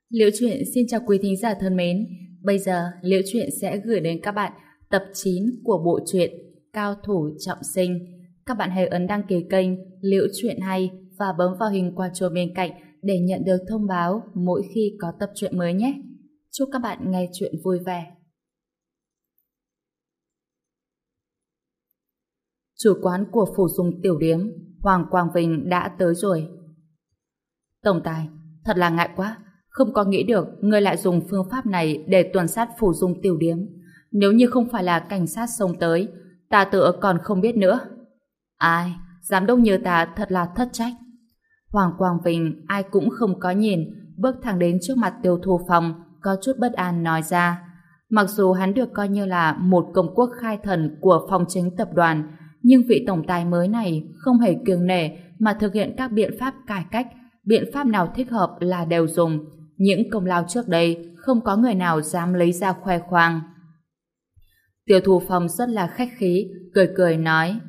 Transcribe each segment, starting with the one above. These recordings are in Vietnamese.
Liễu Chuyện xin chào quý thính giả thân mến. Bây giờ Liễu Chuyện sẽ gửi đến các bạn tập 9 của bộ truyện Cao Thủ Trọng Sinh. Các bạn hãy ấn đăng ký kênh Liễu Chuyện Hay và bấm vào hình quả chuông bên cạnh để nhận được thông báo mỗi khi có tập truyện mới nhé. Chúc các bạn nghe chuyện vui vẻ. Chủ quán của Phủ Dung Tiểu Điếm, Hoàng Quang Vinh đã tới rồi. Tổng tài, thật là ngại quá. Không có nghĩ được ngươi lại dùng phương pháp này để tuần sát Phủ Dung Tiểu Điếm. Nếu như không phải là cảnh sát xông tới, ta tựa còn không biết nữa. Ai, giám đốc như ta thật là thất trách. Hoàng Quang Vinh ai cũng không có nhìn, bước thẳng đến trước mặt Tiêu Thu Phong, có chút bất an nói ra. Mặc dù hắn được coi như là một công quốc khai thần của phòng chính tập đoàn, nhưng vị tổng tài mới này không hề kiêng nể mà thực hiện các biện pháp cải cách, biện pháp nào thích hợp là đều dùng. Những công lao trước đây không có người nào dám lấy ra khoe khoang. Tiêu Thu Phong rất là khách khí, cười cười nói: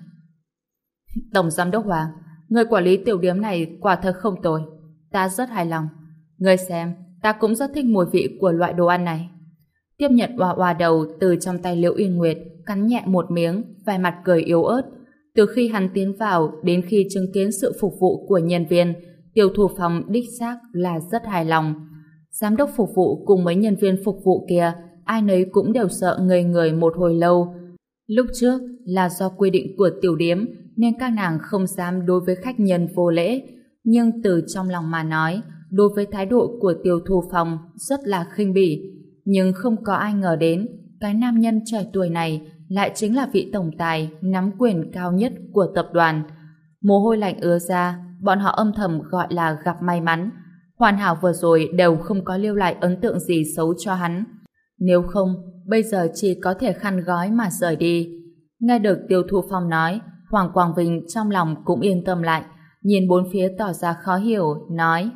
Tổng giám đốc Hoàng, người quản lý tiểu điếm này quả thật không tồi, ta rất hài lòng. Người xem, ta cũng rất thích mùi vị của loại đồ ăn này. Tiếp nhận oa oa đầu từ trong tay Liễu Yên Nguyệt, cắn nhẹ một miếng, vẻ mặt cười yếu ớt. Từ khi hắn tiến vào đến khi chứng kiến sự phục vụ của nhân viên, Tiêu Thu Phong đích xác là rất hài lòng. Giám đốc phục vụ cùng mấy nhân viên phục vụ kia, ai nấy cũng đều sợ ngây người một hồi lâu. Lúc trước là do quy định của tiểu điếm nên các nàng không dám đối với khách nhân vô lễ, nhưng từ trong lòng mà nói, đối với thái độ của Tiêu Thu Phong rất là khinh bỉ. Nhưng không có ai ngờ đến cái nam nhân trẻ tuổi này lại chính là vị tổng tài nắm quyền cao nhất của tập đoàn. Mồ hôi lạnh ứa ra, bọn họ âm thầm gọi là gặp may mắn. Hoàn hảo vừa rồi đều không có lưu lại ấn tượng gì xấu cho hắn. Nếu không, bây giờ chỉ có thể khăn gói mà rời đi. Nghe được Tiêu Thu Phong nói, Hoàng Quang Vinh trong lòng cũng yên tâm lại, nhìn bốn phía tỏ ra khó hiểu, nói: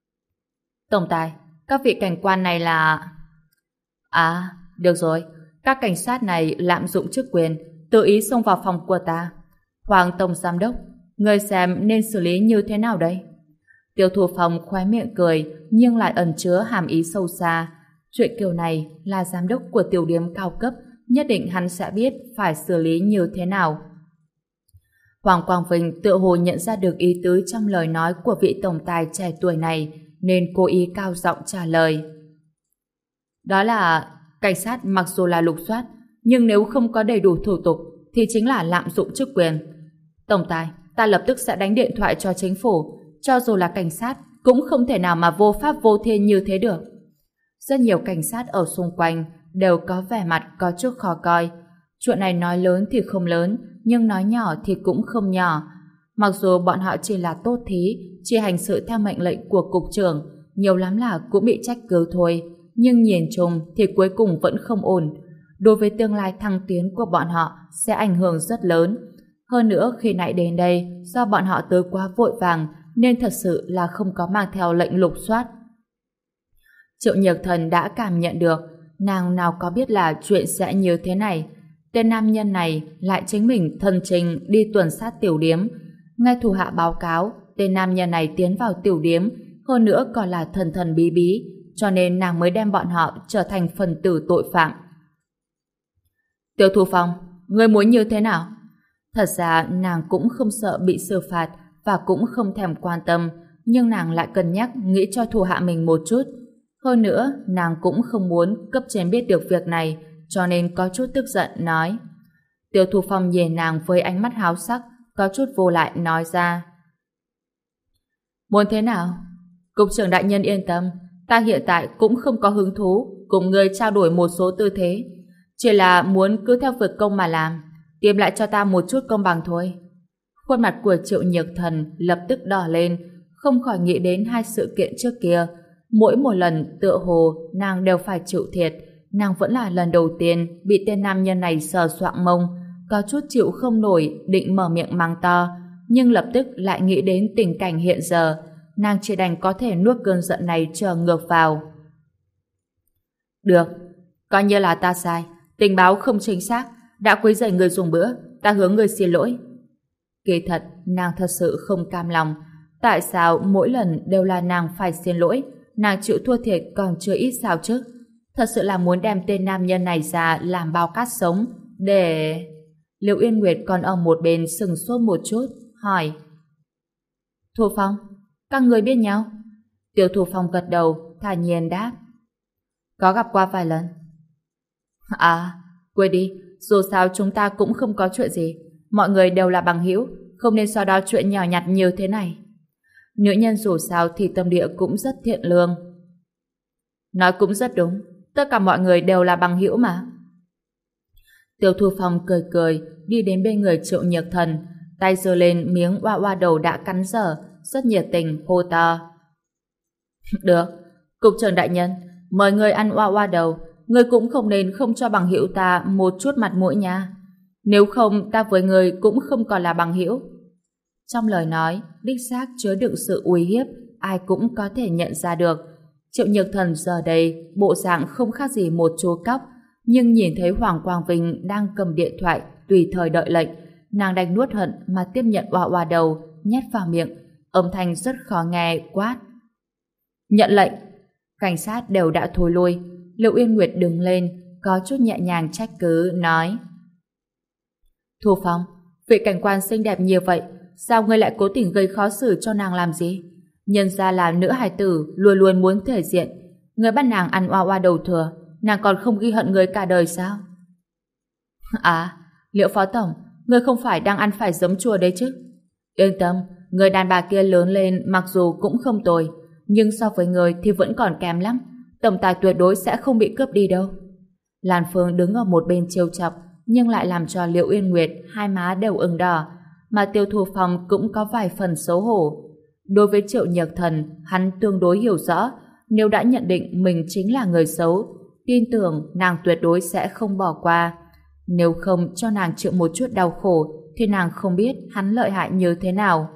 Tổng tài, các vị cảnh quan này là... À, được rồi, các cảnh sát này lạm dụng chức quyền, tự ý xông vào phòng của ta. Hoàng Tổng Giám Đốc, người xem nên xử lý như thế nào đây? Tiêu Thu Phong khóe miệng cười, nhưng lại ẩn chứa hàm ý sâu xa. Chuyện kiểu này là giám đốc của tiểu điếm cao cấp, nhất định hắn sẽ biết phải xử lý như thế nào. Hoàng Quang Vinh tựa hồ nhận ra được ý tứ trong lời nói của vị tổng tài trẻ tuổi này, nên cố ý cao giọng trả lời. Đó là cảnh sát mặc dù là lục soát, nhưng nếu không có đầy đủ thủ tục thì chính là lạm dụng chức quyền. Tổng tài, ta lập tức sẽ đánh điện thoại cho chính phủ, cho dù là cảnh sát cũng không thể nào mà vô pháp vô thiên như thế được. Rất nhiều cảnh sát ở xung quanh đều có vẻ mặt có chút khó coi. Chuyện này nói lớn thì không lớn, nhưng nói nhỏ thì cũng không nhỏ. Mặc dù bọn họ chỉ là tốt thí, chỉ hành sự theo mệnh lệnh của cục trưởng, nhiều lắm là cũng bị trách cứ thôi, nhưng nhìn chung thì cuối cùng vẫn không ổn. Đối với tương lai thăng tiến của bọn họ sẽ ảnh hưởng rất lớn. Hơn nữa khi nãy đến đây, do bọn họ tới quá vội vàng nên thật sự là không có mang theo lệnh lục soát. Triệu Nhược Thần đã cảm nhận được, nàng nào có biết là chuyện sẽ như thế này. Tên nam nhân này lại chính mình thân trình đi tuần sát tiểu điếm. Ngay thủ hạ báo cáo, tên nam nhân này tiến vào tiểu điếm, hơn nữa còn là thần thần bí bí, cho nên nàng mới đem bọn họ trở thành phần tử tội phạm. Tiêu Thu Phong, ngươi muốn như thế nào? Thật ra nàng cũng không sợ bị xử phạt và cũng không thèm quan tâm, nhưng nàng lại cân nhắc nghĩ cho thủ hạ mình một chút. Hơn nữa, nàng cũng không muốn cấp trên biết được việc này, cho nên có chút tức giận nói. Tiêu Thu Phong nhìn nàng với ánh mắt háo sắc, có chút vô lại nói ra. Muốn thế nào? Cục trưởng đại nhân yên tâm, ta hiện tại cũng không có hứng thú cùng ngươi trao đổi một số tư thế, chỉ là muốn cứ theo việc công mà làm, tìm lại cho ta một chút công bằng thôi. Khuôn mặt của Triệu Nhược Thần lập tức đỏ lên, không khỏi nghĩ đến hai sự kiện trước kia. Mỗi một lần tựa hồ nàng đều phải chịu thiệt, nàng vẫn là lần đầu tiên bị tên nam nhân này sờ soạng mông, có chút chịu không nổi, định mở miệng mắng to, nhưng lập tức lại nghĩ đến tình cảnh hiện giờ, nàng chỉ đành có thể nuốt cơn giận này trở ngược vào. Được, coi như là ta sai, tình báo không chính xác, đã quấy rầy người dùng bữa, ta hướng người xin lỗi. Kỳ thật, nàng thật sự không cam lòng, tại sao mỗi lần đều là nàng phải xin lỗi, nàng chịu thua thiệt còn chưa ít sao chứ. Thật sự là muốn đem tên nam nhân này ra làm bao cát sống để... Liệu Yên Nguyệt còn ở một bên sừng sốt một chút, hỏi: Thu Phong, các người biết nhau? Tiêu Thu Phong gật đầu, thản nhiên đáp: Có gặp qua vài lần. À, quên đi, dù sao chúng ta cũng không có chuyện gì. Mọi người đều là bằng hữu, không nên so đo chuyện nhỏ nhặt như thế này. Nữ nhân dù sao thì tâm địa cũng rất thiện lương. Nói cũng rất đúng, tất cả mọi người đều là bằng hữu mà. Tiêu Thu Phong cười cười, đi đến bên người Triệu Nhược Thần, tay giơ lên miếng oa oa đầu đã cắn dở, rất nhiệt tình hô to: Được, cục trưởng đại nhân, mời người ăn oa oa đầu, người cũng không nên không cho bằng hữu ta một chút mặt mũi nha. Nếu không, ta với người cũng không còn là bằng hữu. Trong lời nói, đích xác chứa đựng sự uy hiếp, ai cũng có thể nhận ra được. Triệu Nhược Thần giờ đây, bộ dạng không khác gì một chú cóc, nhưng nhìn thấy Hoàng Quang Vinh đang cầm điện thoại, tùy thời đợi lệnh, nàng đành nuốt hận mà tiếp nhận oa oa đầu, nhét vào miệng, âm thanh rất khó nghe, quát: Nhận lệnh! Cảnh sát đều đã thối lui. Liệu Yên Nguyệt đứng lên, có chút nhẹ nhàng trách cứ, nói: Thu Phong, vị cảnh quan xinh đẹp như vậy, sao ngươi lại cố tình gây khó xử cho nàng làm gì? Nhân ra là nữ hài tử, luôn luôn muốn thể diện. Ngươi bắt nàng ăn oa oa đầu thừa, nàng còn không ghi hận ngươi cả đời sao? À, Liệu Phó Tổng, ngươi không phải đang ăn phải giấm chua đấy chứ? Yên tâm, người đàn bà kia lớn lên mặc dù cũng không tồi, nhưng so với ngươi thì vẫn còn kém lắm. Tổng tài tuyệt đối sẽ không bị cướp đi đâu. Lan Phương đứng ở một bên trêu chọc, nhưng lại làm cho Liệu Yên Nguyệt hai má đều ửng đỏ, mà Tiêu Thu Phong cũng có vài phần xấu hổ. Đối với Triệu Nhược Thần, hắn tương đối hiểu rõ, nếu đã nhận định mình chính là người xấu, tin tưởng nàng tuyệt đối sẽ không bỏ qua. Nếu không cho nàng chịu một chút đau khổ, thì nàng không biết hắn lợi hại như thế nào.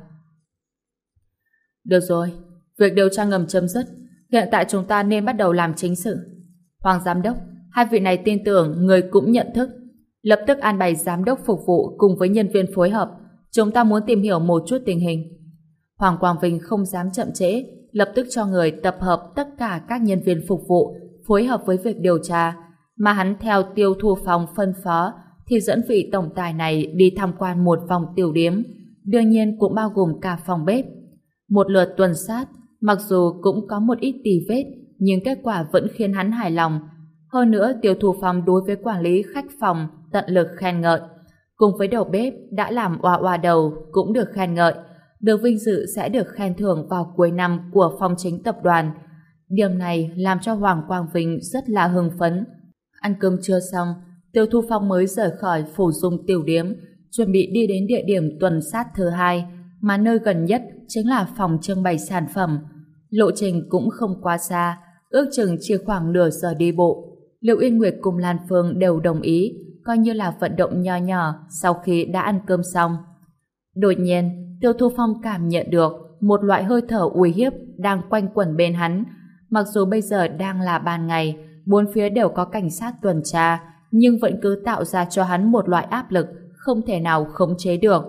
Được rồi, việc điều tra ngầm chấm dứt, hiện tại chúng ta nên bắt đầu làm chính sự. Hoàng Giám đốc, hai vị này tin tưởng người cũng nhận thức. Lập tức an bài giám đốc phục vụ cùng với nhân viên phối hợp. Chúng ta muốn tìm hiểu một chút tình hình. Hoàng Quang Vinh không dám chậm trễ, lập tức cho người tập hợp tất cả các nhân viên phục vụ phối hợp với việc điều tra, mà hắn theo Tiêu Thu Phong phân phó thì dẫn vị tổng tài này đi tham quan một vòng tiểu điếm, đương nhiên cũng bao gồm cả phòng bếp. Một lượt tuần sát, mặc dù cũng có một ít tì vết, nhưng kết quả vẫn khiến hắn hài lòng. Hơn nữa, Tiêu Thu Phong đối với quản lý khách phòng tận lực khen ngợi, cùng với đầu bếp đã làm oa oa đầu cũng được khen ngợi, được vinh dự sẽ được khen thưởng vào cuối năm của phòng chính tập đoàn. Điều này làm cho Hoàng Quang Vinh rất là hưng phấn. Ăn cơm trưa xong, Tiêu Thu Phong mới rời khỏi Phủ Dung tiểu điếm, chuẩn bị đi đến địa điểm tuần sát thứ hai, mà nơi gần nhất chính là phòng trưng bày sản phẩm. Lộ trình cũng không quá xa, ước chừng chỉ khoảng nửa giờ đi bộ. Liệu Yên Nguyệt cùng Lan Phương đều đồng ý, coi như là vận động nho nhỏ sau khi đã ăn cơm xong. Đột nhiên, Tiêu Thu Phong cảm nhận được một loại hơi thở uy hiếp đang quanh quẩn bên hắn. Mặc dù bây giờ đang là ban ngày, bốn phía đều có cảnh sát tuần tra, nhưng vẫn cứ tạo ra cho hắn một loại áp lực không thể nào khống chế được.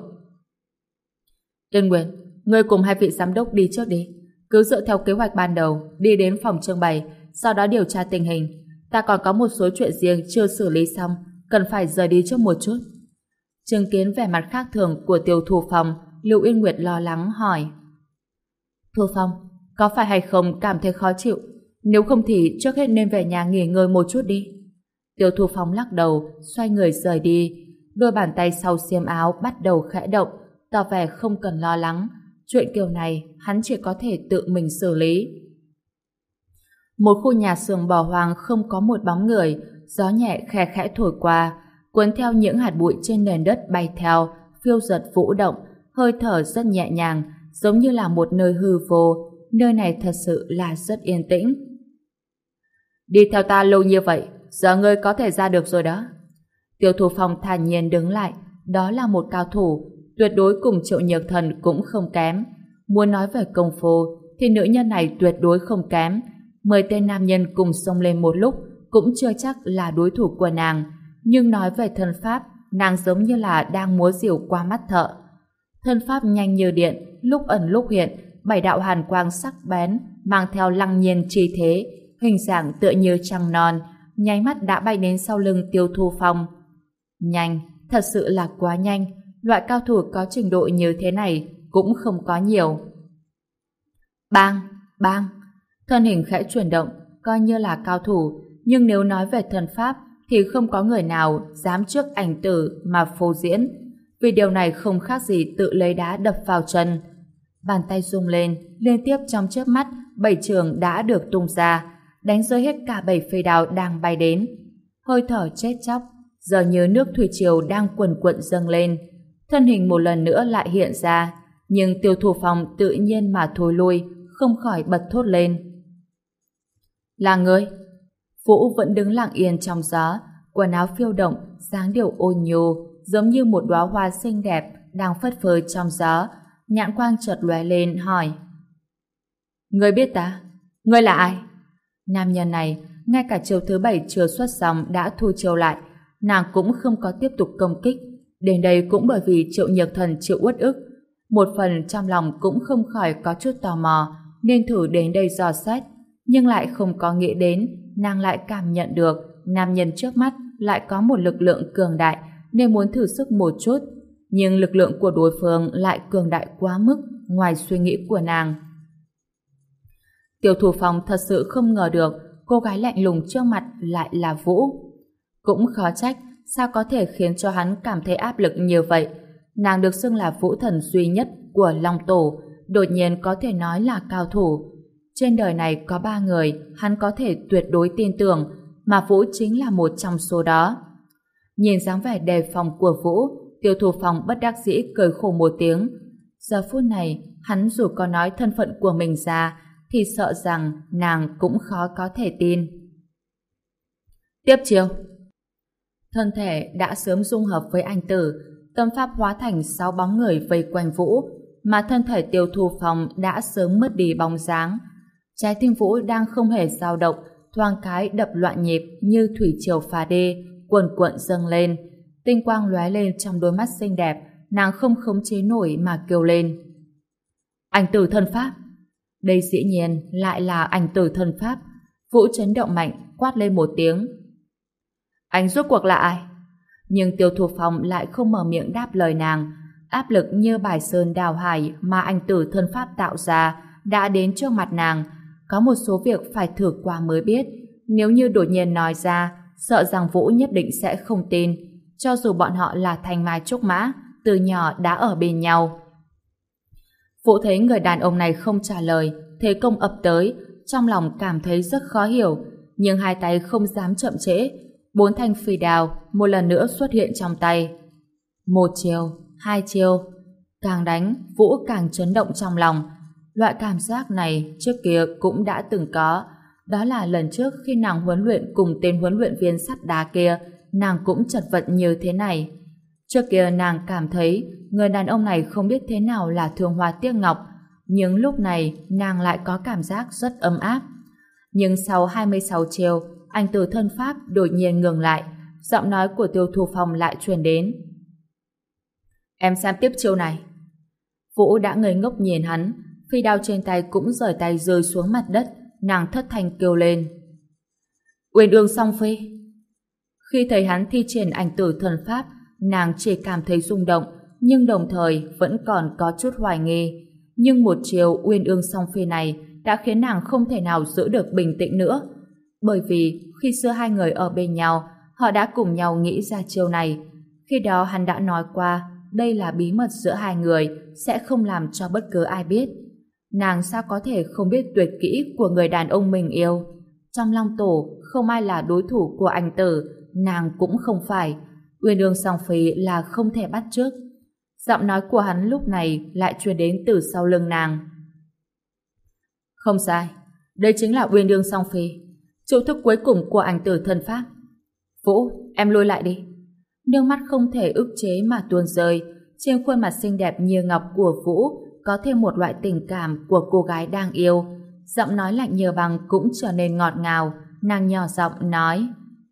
Yên Nguyệt, ngươi cùng hai vị giám đốc đi trước đi. Cứ dựa theo kế hoạch ban đầu, đi đến phòng trưng bày, sau đó điều tra tình hình. Ta còn có một số chuyện riêng chưa xử lý xong, cần phải rời đi trước một chút. Chứng kiến vẻ mặt khác thường của Tiêu Thu Phong, Lưu Yên Nguyệt lo lắng hỏi: Thu Phong, có phải hay không cảm thấy khó chịu? Nếu không thì trước hết nên về nhà nghỉ ngơi một chút đi. Tiêu Thu Phong lắc đầu, xoay người rời đi. Đôi bàn tay sau xiêm áo bắt đầu khẽ động, tỏ vẻ không cần lo lắng. Chuyện kiểu này hắn chỉ có thể tự mình xử lý. Một khu nhà xưởng bỏ hoang không có một bóng người, gió nhẹ khe khẽ thổi qua, cuốn theo những hạt bụi trên nền đất bay theo, phiêu dật vũ động, hơi thở rất nhẹ nhàng, giống như là một nơi hư vô. Nơi này thật sự là rất yên tĩnh. Đi theo ta lâu như vậy, giờ ngươi có thể ra được rồi đó. Tiêu Thu Phong thản nhiên đứng lại, đó là một cao thủ, tuyệt đối cùng Triệu Nhược Thần cũng không kém. Muốn nói về công phu, thì nữ nhân này tuyệt đối không kém. 10 tên nam nhân cùng xông lên một lúc cũng chưa chắc là đối thủ của nàng. Nhưng nói về thân pháp, nàng giống như là đang múa diều qua mắt thợ. Thân pháp nhanh như điện, lúc ẩn lúc hiện, 7 đạo hàn quang sắc bén, mang theo lăng nhiên chi thế, hình dạng tựa như trăng non, nháy mắt đã bay đến sau lưng Tiêu Thu Phong. Nhanh, thật sự là quá nhanh, loại cao thủ có trình độ như thế này cũng không có nhiều. Bang, bang, thân hình khẽ chuyển động, coi như là cao thủ, nhưng nếu nói về thần pháp thì không có người nào dám trước ảnh tử mà phô diễn, vì điều này không khác gì tự lấy đá đập vào chân. Bàn tay rung lên, liên tiếp trong chớp mắt, 7 trường đã được tung ra, đánh rơi hết cả 7 phi đao đang bay đến. Hơi thở chết chóc, giờ như nước thủy triều đang cuồn cuộn dâng lên. Thân hình một lần nữa lại hiện ra, nhưng Tiêu Thu Phong tự nhiên mà thôi lui, không khỏi bật thốt lên. Là ngươi? Vũ vẫn đứng lặng yên trong gió, quần áo phiêu động, dáng điệu ôn nhu, giống như một đóa hoa xinh đẹp đang phất phới trong gió. Nhãn quang chợt lóe lên hỏi: Ngươi biết ta? Ngươi là ai? Nam nhân này ngay cả chiêu thứ 7 chưa xuất xong đã thu chiêu lại, nàng cũng không có tiếp tục công kích. Đến đây cũng bởi vì Triệu Nhược Thần chịu uất ức, một phần trong lòng cũng không khỏi có chút tò mò nên thử đến đây dò xét, nhưng lại không có nghĩ đến nàng lại cảm nhận được nam nhân trước mắt lại có một lực lượng cường đại nên muốn thử sức một chút, nhưng lực lượng của đối phương lại cường đại quá mức ngoài suy nghĩ của nàng. Tiêu Thủ Phong thật sự không ngờ được cô gái lạnh lùng trước mặt lại là Vũ. Cũng khó trách sao có thể khiến cho hắn cảm thấy áp lực như vậy. Nàng được xưng là vũ thần duy nhất của Long Tổ, đột nhiên có thể nói là cao thủ. Trên đời này có 3 người hắn có thể tuyệt đối tin tưởng, mà Vũ chính là một trong số đó. Nhìn dáng vẻ đề phòng của Vũ, Tiêu Thủ Phong bất đắc dĩ cười khổ một tiếng. Giờ phút này, hắn dù có nói thân phận của mình ra, thì sợ rằng nàng cũng khó có thể tin. Tiếp chiêu. Thân thể đã sớm dung hợp với anh tử, tâm pháp hóa thành 6 bóng người vây quanh Vũ, mà thân thể Tiêu Thủ Phong đã sớm mất đi bóng dáng. Trái tim Vũ đang không hề dao động, thoáng cái đập loạn nhịp như thủy triều phá đê, cuồn cuộn dâng lên. Tinh quang lóe lên trong đôi mắt xinh đẹp, nàng không khống chế nổi mà kêu lên. Ảnh tử thân pháp! Đây dĩ nhiên lại là ảnh tử thân pháp. Vũ chấn động mạnh, quát lên một tiếng. Anh rốt cuộc là ai? Nhưng Tiêu Thủ Phong lại không mở miệng đáp lời nàng. Áp lực như bài sơn đào hải mà ảnh tử thân pháp tạo ra đã đến trước mặt nàng. Có một số việc phải thử qua mới biết. Nếu như đột nhiên nói ra, sợ rằng Vũ nhất định sẽ không tin. Cho dù bọn họ là thanh mai trúc mã, từ nhỏ đã ở bên nhau. Vũ thấy người đàn ông này không trả lời, thế công ập tới, trong lòng cảm thấy rất khó hiểu, nhưng hai tay không dám chậm trễ. 4 thanh phi đao một lần nữa xuất hiện trong tay. 1 chiêu, 2 chiêu, càng đánh Vũ càng chấn động trong lòng. Loại cảm giác này trước kia cũng đã từng có, đó là lần trước khi nàng huấn luyện cùng tên huấn luyện viên sắt đá kia, nàng cũng chật vật như thế này. Trước kia nàng cảm thấy người đàn ông này không biết thế nào là thương hoa tiếc ngọc, nhưng lúc này nàng lại có cảm giác rất ấm áp. Nhưng sau 26 chiêu, anh từ thân pháp đột nhiên ngừng lại, giọng nói của Tiêu Thủ Phong lại truyền đến. Em xem tiếp chiêu này. Vũ đã ngây ngốc nhìn hắn, phi đao trên tay cũng rời tay rơi xuống mặt đất, nàng thất thanh kêu lên. Uyên ương song phi. Khi thấy hắn thi triển ảnh tử thần pháp, nàng chỉ cảm thấy rung động, nhưng đồng thời vẫn còn có chút hoài nghi. Nhưng một chiều uyên ương song phi này đã khiến nàng không thể nào giữ được bình tĩnh nữa. Bởi vì khi xưa hai người ở bên nhau, họ đã cùng nhau nghĩ ra chiêu này. Khi đó hắn đã nói qua, đây là bí mật giữa hai người, sẽ không làm cho bất cứ ai biết. Nàng sao có thể không biết tuyệt kỹ của người đàn ông mình yêu? Trong Long Tổ, không ai là đối thủ của anh tử, nàng cũng không phải. Uyên ương song phi là không thể bắt chước. Giọng nói của hắn lúc này lại truyền đến từ sau lưng nàng. Không sai, đây chính là uyên ương song phi, chiêu thức cuối cùng của ảnh tử thân pháp. Vũ, em lùi lại đi. Nước mắt không thể ức chế mà tuôn rơi. Trên khuôn mặt xinh đẹp như ngọc của Vũ có thêm một loại tình cảm của cô gái đang yêu. Giọng nói lạnh như băng cũng trở nên ngọt ngào. Nàng nhỏ giọng nói.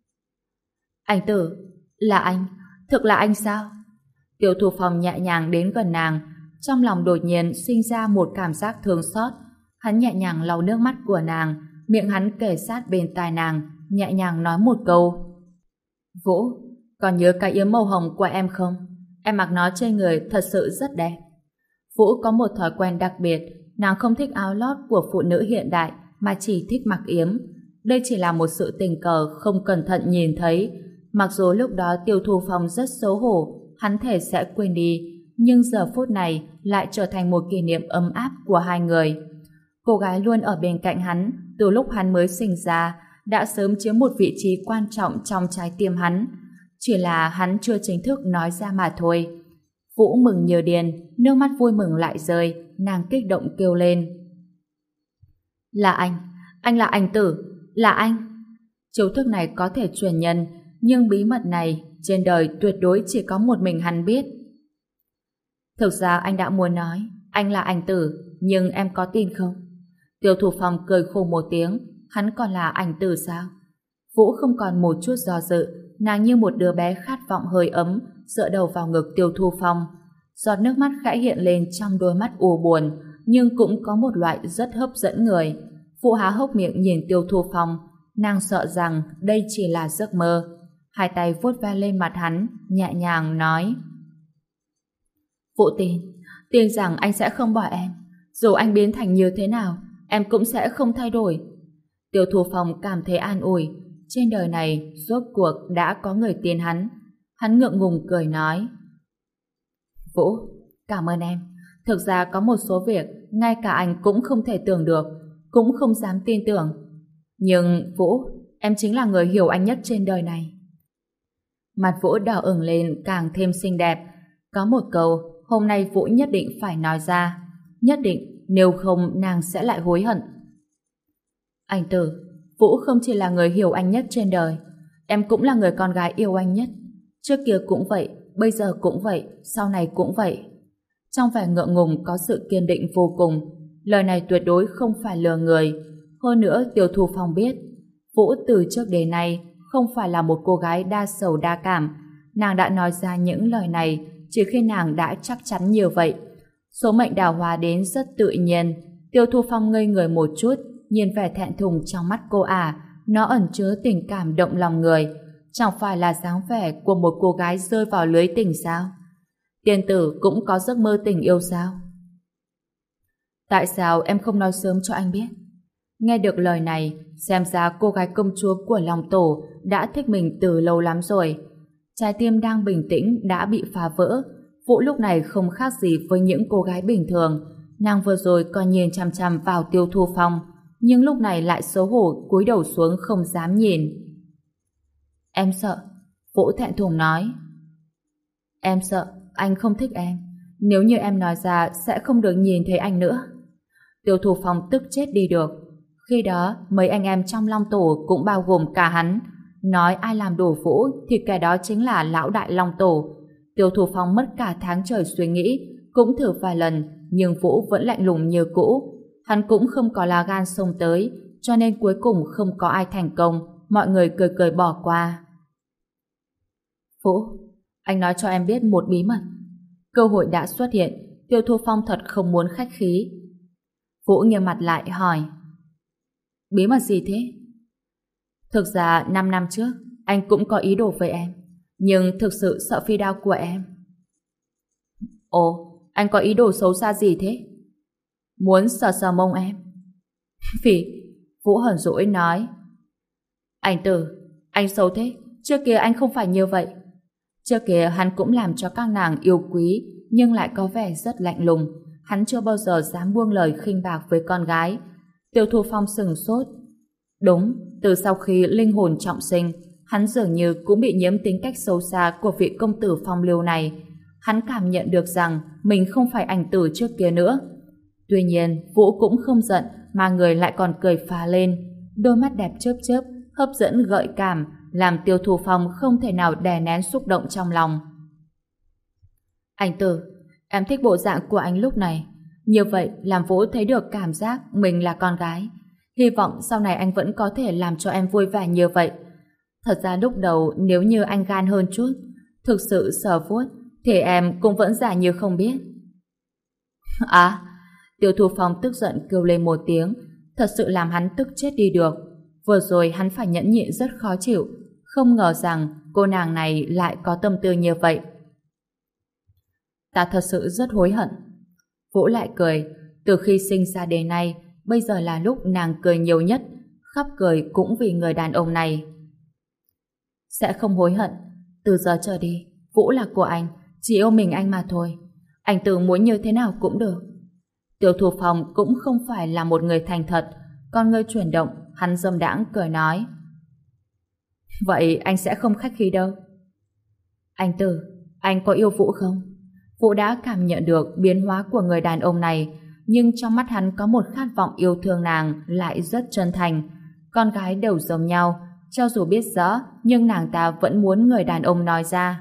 Anh tử, là anh? Thực là anh sao? Tiêu Thủ Phong nhẹ nhàng đến gần nàng. trong lòng đột nhiên sinh ra một cảm giác thương xót. Hắn nhẹ nhàng lau nước mắt của nàng, miệng hắn kề sát bên tai nàng, nhẹ nhàng nói một câu. Vũ, còn nhớ cái yếm màu hồng của em không? Em mặc nó trên người thật sự rất đẹp. Vũ có một thói quen đặc biệt, nàng không thích áo lót của phụ nữ hiện đại mà chỉ thích mặc yếm. Đây chỉ là một sự tình cờ không cẩn thận nhìn thấy. Mặc dù lúc đó Tiêu Thu Phong rất xấu hổ, hắn thể sẽ quên đi, nhưng giờ phút này lại trở thành một kỷ niệm ấm áp của hai người. Cô gái luôn ở bên cạnh hắn từ lúc hắn mới sinh ra, đã sớm chiếm một vị trí quan trọng trong trái tim hắn. Chỉ là hắn chưa chính thức nói ra mà thôi. Vũ mừng như điên, nước mắt vui mừng lại rơi, nàng kích động kêu lên. Là anh là anh Tử, là anh. Chiêu thức này có thể truyền nhân, nhưng bí mật này trên đời tuyệt đối chỉ có một mình hắn biết. Thực ra anh đã muốn nói, anh là anh Tử, nhưng em có tin không? Tiêu Thủ Phong cười khổ một tiếng, hắn còn là anh Tử sao? Vũ không còn một chút do dự, nàng như một đứa bé khát vọng hơi ấm, dựa đầu vào ngực Tiêu Thu Phong. Giọt nước mắt khẽ hiện lên trong đôi mắt u buồn, nhưng cũng có một loại rất hấp dẫn người. Vũ há hốc miệng nhìn Tiêu Thu Phong, nàng sợ rằng đây chỉ là giấc mơ. Hai tay vuốt ve lên mặt hắn, nhẹ nhàng nói. Vũ tin rằng anh sẽ không bỏ em. Dù anh biến thành như thế nào, em cũng sẽ không thay đổi. Tiêu Thu Phong cảm thấy an ủi. Trên đời này, rốt cuộc đã có người tin hắn. Hắn ngượng ngùng cười nói. Vũ, cảm ơn em. Thực ra có một số việc, ngay cả anh cũng không thể tưởng được, cũng không dám tin tưởng. Nhưng, Vũ, em chính là người hiểu anh nhất trên đời này. Mặt Vũ đỏ ửng lên càng thêm xinh đẹp. Có một câu, hôm nay Vũ nhất định phải nói ra. Nhất định, nếu không nàng sẽ lại hối hận. Anh Tử, Vũ không chỉ là người hiểu anh nhất trên đời, em cũng là người con gái yêu anh nhất. Trước kia cũng vậy, bây giờ cũng vậy, sau này cũng vậy. Trong vẻ ngượng ngùng có sự kiên định vô cùng. Lời này tuyệt đối không phải lừa người. Hơn nữa Tiêu Thu Phong biết, Vũ từ trước đến nay không phải là một cô gái đa sầu đa cảm. Nàng đã nói ra những lời này chỉ khi nàng đã chắc chắn như vậy. Số mệnh đào hoa đến rất tự nhiên. Tiêu Thu Phong ngây người một chút, nhìn vẻ thẹn thùng trong mắt cô nó ẩn chứa tình cảm động lòng người. Chẳng phải là dáng vẻ của một cô gái rơi vào lưới tình sao? Tiên tử cũng có giấc mơ tình yêu sao? Tại sao em không nói sớm cho anh biết? Nghe được lời này, xem ra cô gái công chúa của lòng tổ đã thích mình từ lâu lắm rồi. Trái tim đang bình tĩnh đã bị phá vỡ. Vũ lúc này không khác gì với những cô gái bình thường. Nàng vừa rồi còn nhìn chằm chằm vào Tiêu Thu Phong, nhưng lúc này lại xấu hổ cúi đầu xuống không dám nhìn. Em sợ. Vũ thẹn thùng nói. Em sợ anh không thích em. Nếu như em nói ra sẽ không được nhìn thấy anh nữa. Tiêu Thu Phong tức chết đi được. Khi đó mấy anh em trong Long Tổ cũng bao gồm cả hắn. Nói ai làm đổ Vũ thì kẻ đó chính là lão đại Long Tổ. Tiêu Thu Phong mất cả tháng trời suy nghĩ, cũng thử vài lần, nhưng Vũ vẫn lạnh lùng như cũ. Hắn cũng không có lá gan xông tới, cho nên cuối cùng không có ai thành công. Mọi người cười cười bỏ qua. Vũ, anh nói cho em biết một bí mật. Cơ hội đã xuất hiện. Tiêu Thu Phong thật không muốn khách khí. Vũ nghiêm mặt lại hỏi. Bí mật gì thế? Thực ra 5 năm trước anh cũng có ý đồ với em, nhưng thực sự sợ phi đao của em. Ồ, anh có ý đồ xấu xa gì thế? Muốn sờ sờ mông em? Phỉ, Vũ hờn dỗi nói. Anh Tử, anh xấu thế. Trước kia anh không phải như vậy. Trước kia hắn cũng làm cho các nàng yêu quý, nhưng lại có vẻ rất lạnh lùng. Hắn chưa bao giờ dám buông lời khinh bạc với con gái. Tiêu Thu Phong sừng sốt. Đúng, từ sau khi linh hồn trọng sinh, hắn dường như cũng bị nhiễm tính cách xấu xa của vị công tử phong lưu này. Hắn cảm nhận được rằng mình không phải Ảnh Tử trước kia nữa. Tuy nhiên, Vũ cũng không giận, mà người lại còn cười phá lên. Đôi mắt đẹp chớp chớp, hấp dẫn gợi cảm, làm Tiêu Thu Phong không thể nào đè nén xúc động trong lòng. Ảnh Tử, em thích bộ dạng của anh lúc này. Như vậy làm Vũ thấy được cảm giác mình là con gái. Hy vọng sau này anh vẫn có thể làm cho em vui vẻ như vậy. Thật ra lúc đầu nếu như anh gan hơn chút, thực sự sờ vuốt, thì em cũng vẫn giả như không biết. À, Tiêu Thu Phong tức giận kêu lên một tiếng, thật sự làm hắn tức chết đi được. Vừa rồi hắn phải nhẫn nhịn rất khó chịu, không ngờ rằng cô nàng này lại có tâm tư như vậy. Ta thật sự rất hối hận. Vũ lại cười, từ khi sinh ra đến nay, bây giờ là lúc nàng cười nhiều nhất, khắp cười cũng vì người đàn ông này. Sẽ không hối hận, từ giờ trở đi, Vũ là của anh, chỉ yêu mình anh mà thôi. Anh tự muốn như thế nào cũng được. Tiêu Thu Phong cũng không phải là một người thành thật, con người chuyển động, hắn dâm đãng cười nói. Vậy anh sẽ không khách khí đâu. Anh Tử, anh có yêu Vũ không? Vũ đã cảm nhận được biến hóa của người đàn ông này, nhưng trong mắt hắn có một khát vọng yêu thương nàng lại rất chân thành. Con gái đều giống nhau, cho dù biết rõ, nhưng nàng ta vẫn muốn người đàn ông nói ra.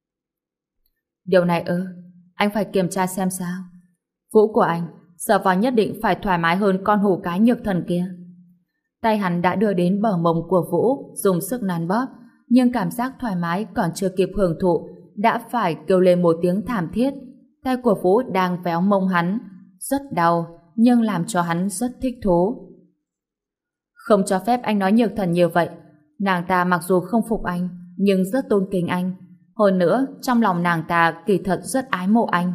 Điều này anh phải kiểm tra xem sao. Vũ của anh, giờ vào nhất định phải thoải mái hơn con hổ cái nhược thần kia. Tay hắn đã đưa đến bờ mông của Vũ, dùng sức nắn bóp, nhưng cảm giác thoải mái còn chưa kịp hưởng thụ, đã phải kêu lên một tiếng thảm thiết. Tay của Vũ đang véo mông hắn, rất đau, nhưng làm cho hắn rất thích thú. Không cho phép anh nói nhược thần như vậy. Nàng ta mặc dù không phục anh, nhưng rất tôn kính anh. Hơn nữa, trong lòng nàng ta kỳ thật rất ái mộ anh.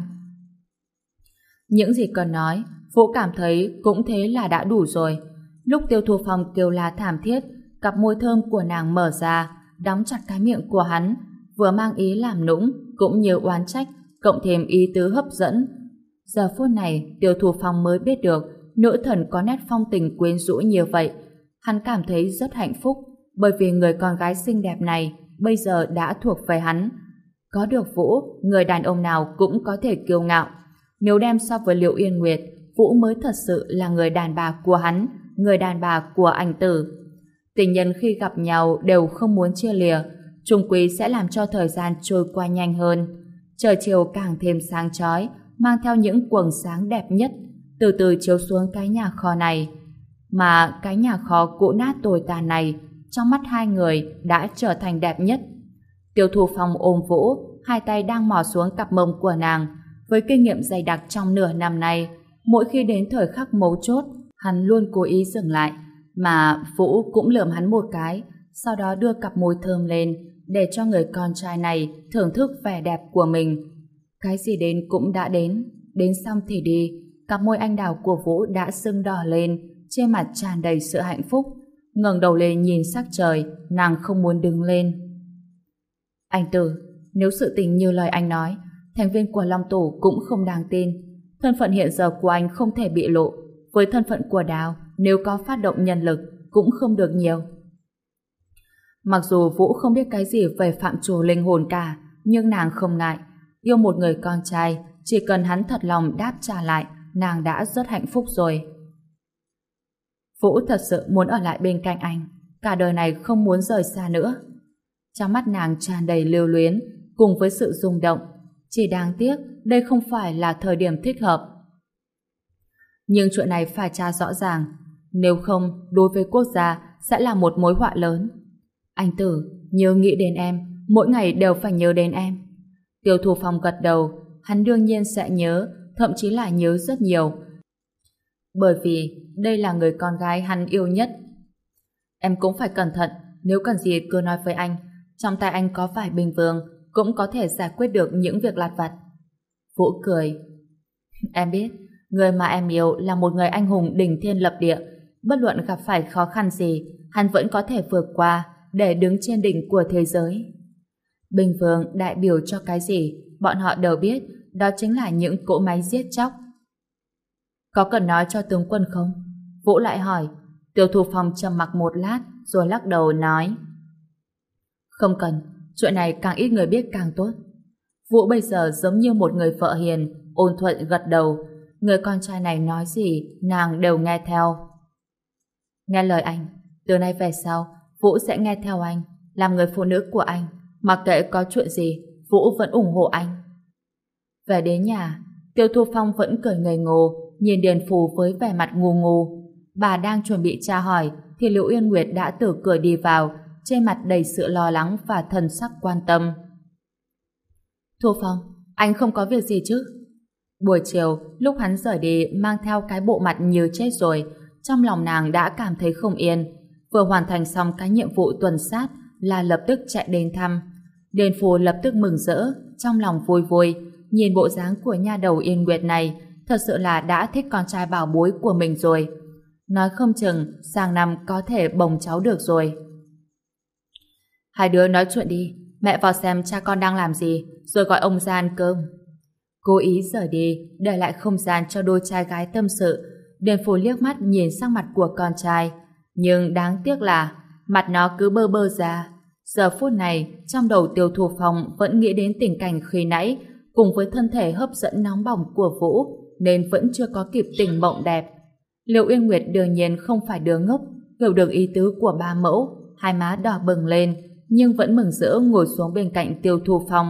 Những gì cần nói, Vũ cảm thấy cũng thế là đã đủ rồi. Lúc Tiêu Thu Phong kêu la thảm thiết, cặp môi thơm của nàng mở ra, đóng chặt cái miệng của hắn, vừa mang ý làm nũng, cũng như oán trách, cộng thêm ý tứ hấp dẫn. Giờ phút này, Tiêu Thu Phong mới biết được nữ thần có nét phong tình quyến rũ như vậy. Hắn cảm thấy rất hạnh phúc, bởi vì người con gái xinh đẹp này bây giờ đã thuộc về hắn. Có được Vũ, người đàn ông nào cũng có thể kiêu ngạo. Nếu đem so với Liễu Yên Nguyệt, Vũ mới thật sự là người đàn bà của hắn, người đàn bà của anh Tử. Tình nhân khi gặp nhau đều không muốn chia lìa, chung quy sẽ làm cho thời gian trôi qua nhanh hơn. Trời chiều càng thêm sáng chói, mang theo những quầng sáng đẹp nhất, từ từ chiếu xuống cái nhà kho này. Mà cái nhà kho cũ nát tồi tàn này, trong mắt hai người đã trở thành đẹp nhất. Tiêu Thu Phong ôm Vũ, hai tay đang mò xuống cặp mông của nàng. Với kinh nghiệm dày đặc trong nửa năm nay, mỗi khi đến thời khắc mấu chốt, hắn luôn cố ý dừng lại, mà Vũ cũng lườm hắn một cái, sau đó đưa cặp môi thơm lên để cho người con trai này thưởng thức vẻ đẹp của mình. Cái gì đến cũng đã đến xong thì đi. Cặp môi anh đào của Vũ đã sưng đỏ lên, trên mặt tràn đầy sự hạnh phúc. Ngẩng đầu lên nhìn sắc trời, nàng không muốn đứng lên. Anh Tử, nếu sự tình như lời anh nói, thành viên của Long Tổ cũng không đáng tin. Thân phận hiện giờ của anh không thể bị lộ. Với thân phận của Đào, nếu có phát động nhân lực cũng không được nhiều. Mặc dù Vũ không biết cái gì về phạm trù linh hồn cả, nhưng nàng không ngại. Yêu một người con trai, chỉ cần hắn thật lòng đáp trả lại, nàng đã rất hạnh phúc rồi. Vũ thật sự muốn ở lại bên cạnh anh, cả đời này không muốn rời xa nữa. Trong mắt nàng tràn đầy lưu luyến, cùng với sự rung động. Chỉ đáng tiếc, đây không phải là thời điểm thích hợp. Nhưng chuyện này phải tra rõ ràng, nếu không, đối với quốc gia sẽ là một mối họa lớn. Anh Tử, nhớ nghĩ đến em, mỗi ngày đều phải nhớ đến em. Tiêu Thu Phong gật đầu, hắn đương nhiên sẽ nhớ, thậm chí là nhớ rất nhiều. Bởi vì đây là người con gái hắn yêu nhất. Em cũng phải cẩn thận, nếu cần gì cứ nói với anh. Trong tay anh có vài bình vương, cũng có thể giải quyết được những việc lặt vặt. Vũ cười. Em biết, người mà em yêu là một người anh hùng đỉnh thiên lập địa. Bất luận gặp phải khó khăn gì, hắn vẫn có thể vượt qua để đứng trên đỉnh của thế giới. Bình vương đại biểu cho cái gì, bọn họ đều biết, đó chính là những cỗ máy giết chóc. Có cần nói cho tướng quân không? Vũ lại hỏi. Tiêu Thu Phong trầm mặc một lát, rồi lắc đầu nói. Không cần, chuyện này càng ít người biết càng tốt. Vũ bây giờ giống như một người vợ hiền, ôn thuận gật đầu. Người con trai này nói gì, nàng đều nghe theo. Nghe lời anh, từ nay về sau, Vũ sẽ nghe theo anh, làm người phụ nữ của anh. Mặc kệ có chuyện gì, Vũ vẫn ủng hộ anh. Về đến nhà, Tiêu Thu Phong vẫn cười ngây ngô, nhìn Điền Phù với vẻ mặt ngu ngu. Bà đang chuẩn bị tra hỏi, thì Liễu Yên Nguyệt đã từ cửa đi vào, trên mặt đầy sự lo lắng và thần sắc quan tâm. Thu Phong, anh không có việc gì chứ? Buổi chiều, lúc hắn rời đi mang theo cái bộ mặt như chết rồi, trong lòng nàng đã cảm thấy không yên. Vừa hoàn thành xong cái nhiệm vụ tuần sát là lập tức chạy đến thăm. Đền Phù lập tức mừng rỡ, trong lòng vui vui, nhìn bộ dáng của nha đầu Yên Nguyệt này, thật sự là đã thích con trai bảo bối của mình rồi. Nói không chừng sang năm có thể bồng cháu được rồi. Hai đứa nói chuyện đi, mẹ vào xem cha con đang làm gì, rồi gọi ông ra ăn cơm. Cố ý rời đi, để lại không gian cho đôi trai gái tâm sự. Đền Phù liếc mắt nhìn sang mặt của con trai, nhưng đáng tiếc là mặt nó cứ bơ bơ ra. Giờ phút này, trong đầu Tiêu Thu Phong vẫn nghĩ đến tình cảnh khi nãy, cùng với thân thể hấp dẫn nóng bỏng của Vũ, nên vẫn chưa có kịp tỉnh mộng đẹp. Liệu Yên Nguyệt đương nhiên không phải đứa ngốc, hiểu được ý tứ của ba mẫu, hai má đỏ bừng lên, nhưng vẫn mừng rỡ ngồi xuống bên cạnh Tiêu Thu Phong.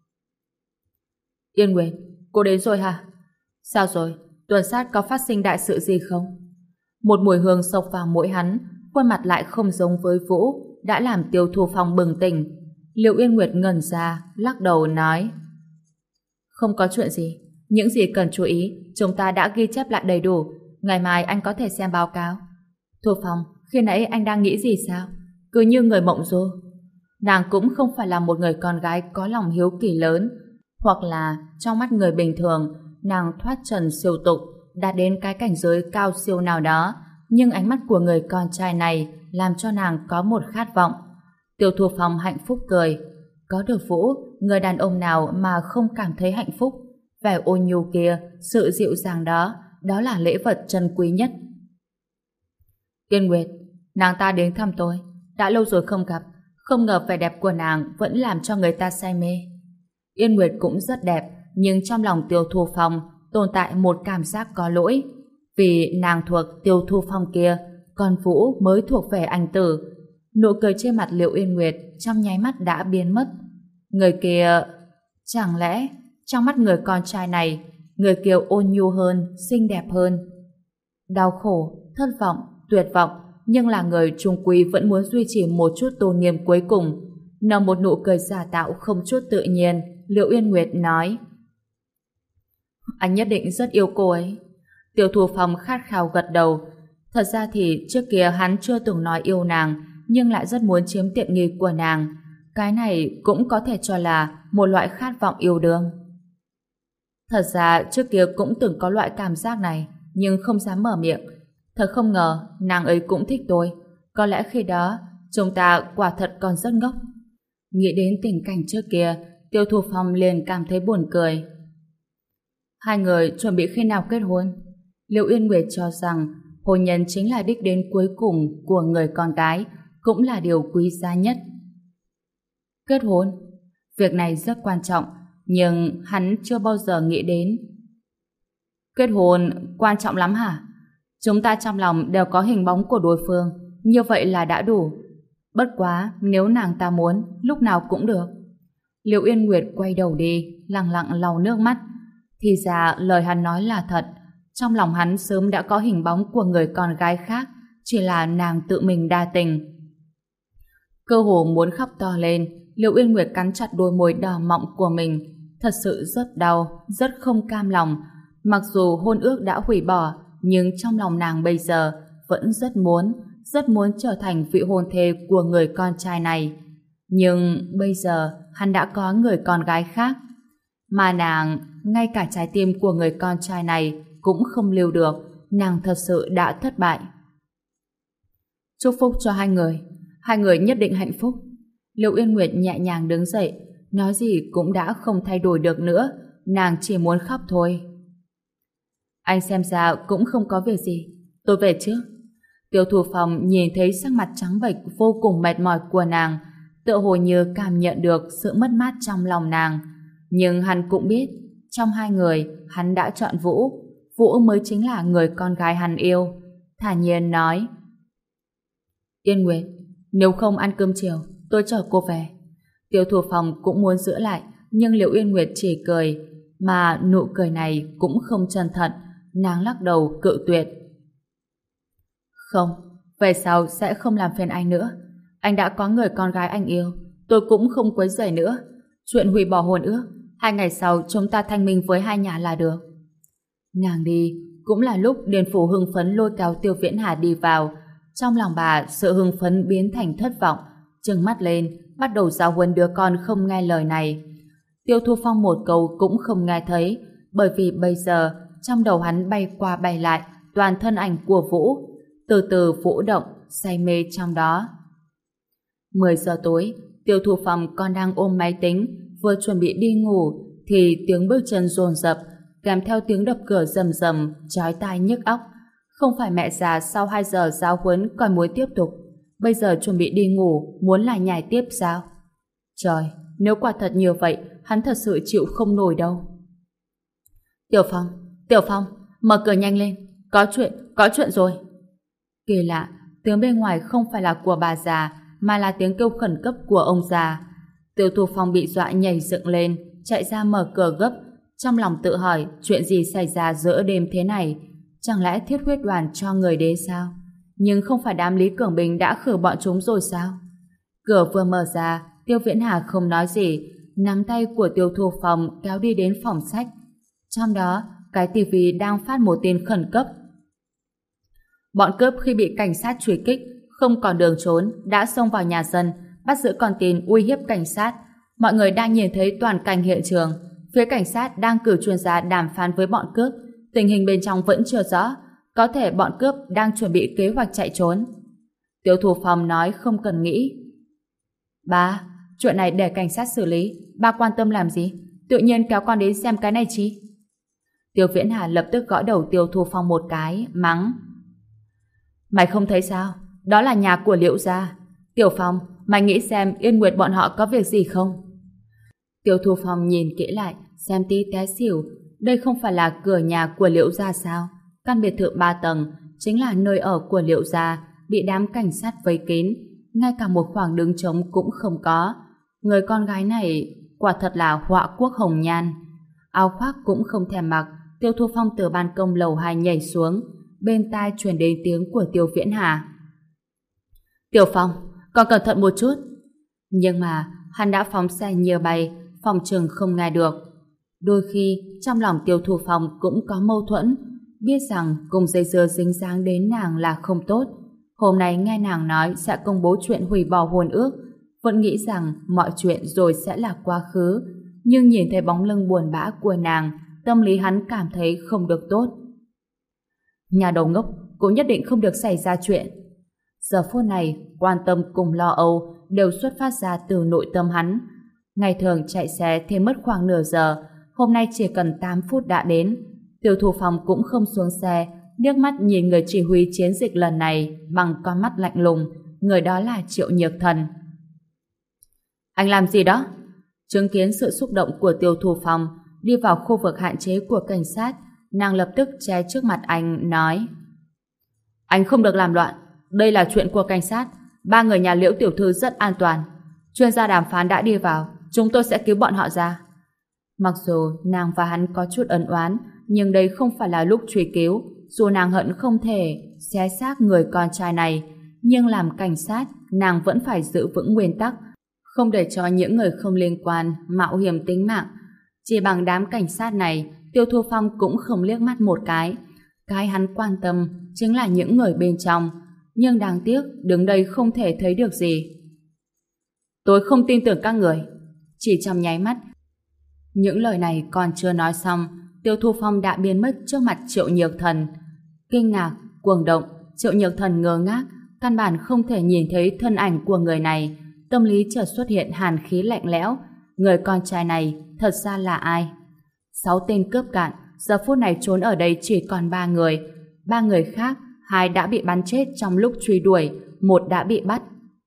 Yên Nguyệt, cô đến rồi hả? Sao rồi? Tuần sát có phát sinh đại sự gì không? Một mùi hương xộc vào mũi hắn, khuôn mặt lại không giống với Vũ, đã làm Tiêu Thu Phong bừng tỉnh. Liệu Yên Nguyệt ngẩn ra, lắc đầu nói: Không có chuyện gì, những gì cần chú ý, chúng ta đã ghi chép lại đầy đủ, ngày mai anh có thể xem báo cáo. Thu Phong, khi nãy anh đang nghĩ gì sao? Cứ như người mộng du. Nàng cũng không phải là một người con gái có lòng hiếu kỳ lớn, hoặc là trong mắt người bình thường, nàng thoát trần siêu tục, đạt đến cái cảnh giới cao siêu nào đó, nhưng ánh mắt của người con trai này làm cho nàng có một khát vọng. Tiêu Thu Phong hạnh phúc cười. Có được Vũ, người đàn ông nào mà không cảm thấy hạnh phúc? Vẻ ôn nhu kia, sự dịu dàng đó, đó là lễ vật trân quý nhất. Yên Nguyệt, nàng ta đến thăm tôi, đã lâu rồi không gặp, không ngờ vẻ đẹp của nàng vẫn làm cho người ta say mê. Yên Nguyệt cũng rất đẹp, nhưng trong lòng Tiêu Thu Phong tồn tại một cảm giác có lỗi, vì nàng thuộc Tiêu Thu Phong kia, còn Vũ mới thuộc về anh tử. Nụ cười trên mặt Liệu Yên Nguyệt trong nháy mắt đã biến mất. Người kia, chẳng lẽ trong mắt người con trai này, người kia ôn nhu hơn, xinh đẹp hơn? Đau khổ, thất vọng, tuyệt vọng, nhưng là người chung quy vẫn muốn duy trì một chút tôn nghiêm cuối cùng. Nở một nụ cười giả tạo không chút tự nhiên, Liệu Yên Nguyệt nói: Anh nhất định rất yêu cô ấy. Tiêu Thu Phong khát khao gật đầu. Thật ra thì trước kia hắn chưa từng nói yêu nàng, nhưng lại rất muốn chiếm tiện nghi của nàng. Cái này cũng có thể cho là một loại khát vọng yêu đương. Thật ra trước kia cũng từng có loại cảm giác này, nhưng không dám mở miệng. Thật không ngờ nàng ấy cũng thích tôi. Có lẽ khi đó chúng ta quả thật còn rất ngốc. Nghĩ đến tình cảnh trước kia, Tiêu Thu Phong liền cảm thấy buồn cười. Hai người chuẩn bị khi nào kết hôn? Liệu Yên Nguyệt cho rằng hôn nhân chính là đích đến cuối cùng của người con gái, cũng là điều quý giá nhất. Kết hôn? Việc này rất quan trọng, nhưng hắn chưa bao giờ nghĩ đến. Kết hôn quan trọng lắm hả? Chúng ta trong lòng đều có hình bóng của đối phương, như vậy là đã đủ. Bất quá, nếu nàng ta muốn, lúc nào cũng được. Liệu Yên Nguyệt quay đầu đi, lặng lặng lau nước mắt. Thì ra lời hắn nói là thật. Trong lòng hắn sớm đã có hình bóng của người con gái khác, chỉ là nàng tự mình đa tình. Cơ hồ muốn khóc to lên, Liệu Yên Nguyệt cắn chặt đôi môi đỏ mọng của mình. Thật sự rất đau, rất không cam lòng. Mặc dù hôn ước đã hủy bỏ, nhưng trong lòng nàng bây giờ vẫn rất muốn trở thành vị hôn thê của người con trai này. Nhưng bây giờ hắn đã có người con gái khác, mà nàng, ngay cả trái tim của người con trai này cũng không lưu được. Nàng thật sự đã thất bại. Chúc phúc cho hai người nhất định hạnh phúc. Liệu Yên Nguyệt nhẹ nhàng đứng dậy, nói gì cũng đã không thay đổi được nữa, nàng chỉ muốn khóc thôi. Anh xem ra cũng không có việc gì, tôi về trước. Tiêu Thu Phong nhìn thấy sắc mặt trắng bệch vô cùng mệt mỏi của nàng, tựa hồ như cảm nhận được sự mất mát trong lòng nàng. Nhưng hắn cũng biết, trong hai người, hắn đã chọn Vũ. Vũ mới chính là người con gái hắn yêu. Thản nhiên nói: Yên Nguyệt, nếu không ăn cơm chiều, tôi chở cô về. Tiêu Thu Phong cũng muốn giữ lại, nhưng Liệu Yên Nguyệt chỉ cười, mà nụ cười này cũng không chân thật. Nàng lắc đầu cự tuyệt. Không, về sau sẽ không làm phiền anh nữa. Anh đã có người con gái anh yêu, tôi cũng không quấy rầy nữa. Chuyện hủy bỏ hôn ước, 2 ngày sau chúng ta thanh minh với hai nhà là được. Nàng đi, cũng là lúc Điền Phủ hưng phấn lôi kéo Tiêu Viễn Hà đi vào. Trong lòng bà, sự hưng phấn biến thành thất vọng, trừng mắt lên, bắt đầu giáo huấn đứa con không nghe lời này. Tiêu Thu Phong một câu cũng không nghe thấy, bởi vì bây giờ trong đầu hắn bay qua bay lại toàn thân ảnh của Vũ, từ từ vũ động, say mê trong đó. 10 giờ tối, Tiêu Thu Phong còn đang ôm máy tính, vừa chuẩn bị đi ngủ, thì tiếng bước chân dồn dập, kèm theo tiếng đập cửa rầm rầm, chói tai nhức óc. Không phải mẹ già sau 2 giờ giáo huấn còn muốn tiếp tục, bây giờ chuẩn bị đi ngủ, muốn là nhảy tiếp sao? Trời, nếu quả thật như vậy, hắn thật sự chịu không nổi đâu. Tiểu Phong, mở cửa nhanh lên, có chuyện rồi. Kỳ lạ, tiếng bên ngoài không phải là của bà già, mà là tiếng kêu khẩn cấp của ông già. Tiêu Thu Phong bị dọa nhảy dựng lên, chạy ra mở cửa gấp, trong lòng tự hỏi chuyện gì xảy ra giữa đêm thế này. Chẳng lẽ Thiết Huyết Đoàn cho người đến sao? Nhưng không phải đám Lý Cường Bình đã khử bọn chúng rồi sao? Cửa vừa mở ra, Tiêu Viễn Hà không nói gì, nắm tay của Tiêu Thu Phong kéo đi đến phòng sách. Trong đó, cái tivi đang phát một tin khẩn cấp. Bọn cướp khi bị cảnh sát truy kích, không còn đường trốn, đã xông vào nhà dân, bắt giữ con tin uy hiếp cảnh sát. Mọi người đang nhìn thấy toàn cảnh hiện trường. Phía cảnh sát đang cử chuyên gia đàm phán với bọn cướp. Tình hình bên trong vẫn chưa rõ. Có thể bọn cướp đang chuẩn bị kế hoạch chạy trốn. Tiêu Thu Phong nói không cần nghĩ. Ba, chuyện này để cảnh sát xử lý. Ba quan tâm làm gì? Tự nhiên kéo con đến xem cái này chi? Tiêu Viễn Hà lập tức gõ đầu Tiêu Thu Phong một cái, mắng. Mày không thấy sao? Đó là nhà của Liễu gia. Tiểu Phong, mày nghĩ xem Yên Nguyệt bọn họ có việc gì không? Tiêu Thu Phong nhìn kỹ lại, xem tí té xỉu. Đây không phải là cửa nhà của Liễu gia sao? Căn biệt thự 3 tầng chính là nơi ở của Liễu gia, bị đám cảnh sát vây kín, ngay cả một khoảng đứng trống cũng không có. Người con gái này quả thật là họa quốc hồng nhan. Áo khoác cũng không thèm mặc, Tiêu Thu Phong từ ban công lầu 2 nhảy xuống, bên tai truyền đến tiếng của Tiêu Viễn Hà. Tiểu Phong, con cẩn thận một chút. Nhưng mà hắn đã phóng xe nhiều bay, phòng trường không nghe được. Đôi khi trong lòng Tiêu Thu Phong cũng có mâu thuẫn, biết rằng cùng dây dưa dính dáng đến nàng là không tốt. Hôm nay nghe nàng nói sẽ công bố chuyện hủy bỏ hôn ước, vẫn nghĩ rằng mọi chuyện rồi sẽ là quá khứ, nhưng nhìn thấy bóng lưng buồn bã của nàng, tâm lý hắn cảm thấy không được tốt. Nhà đầu ngốc, cũng nhất định không được xảy ra chuyện. Giờ phút này, quan tâm cùng lo âu đều xuất phát ra từ nội tâm hắn. Ngày thường chạy xe thì mất khoảng nửa giờ, hôm nay chỉ cần 8 phút đã đến. Tiêu Thu Phong cũng không xuống xe, liếc mắt nhìn người chỉ huy chiến dịch lần này bằng con mắt lạnh lùng, người đó là Triệu Nhược Thần. Anh làm gì đó? Chứng kiến sự xúc động của Tiêu Thu Phong, đi vào khu vực hạn chế của cảnh sát, nàng lập tức che trước mặt anh, nói: Anh không được làm loạn, đây là chuyện của cảnh sát, 3 người nhà Liễu tiểu thư rất an toàn. Chuyên gia đàm phán đã đi vào, chúng tôi sẽ cứu bọn họ ra. Mặc dù nàng và hắn có chút ân oán, nhưng đây không phải là lúc truy cứu, dù nàng hận không thể xé xác người con trai này, nhưng làm cảnh sát, nàng vẫn phải giữ vững nguyên tắc, không để cho những người không liên quan mạo hiểm tính mạng. Chỉ bằng đám cảnh sát này, Tiêu Thu Phong cũng không liếc mắt một cái. Cái hắn quan tâm chính là những người bên trong, nhưng đáng tiếc đứng đây không thể thấy được gì. Tôi không tin tưởng các người. Chỉ trong nháy mắt, những lời này còn chưa nói xong, Tiêu Thu Phong đã biến mất trước mặt Triệu Nhược Thần. Kinh ngạc, cuồng động, Triệu Nhược Thần ngơ ngác, căn bản không thể nhìn thấy thân ảnh của người này. Tâm lý chợt xuất hiện hàn khí lạnh lẽo. Người con trai này thật ra là ai? 6 tên cướp cạn, giờ phút này trốn ở đây chỉ còn 3 người. 3 người khác, 2 đã bị bắn chết trong lúc truy đuổi, 1 đã bị bắt.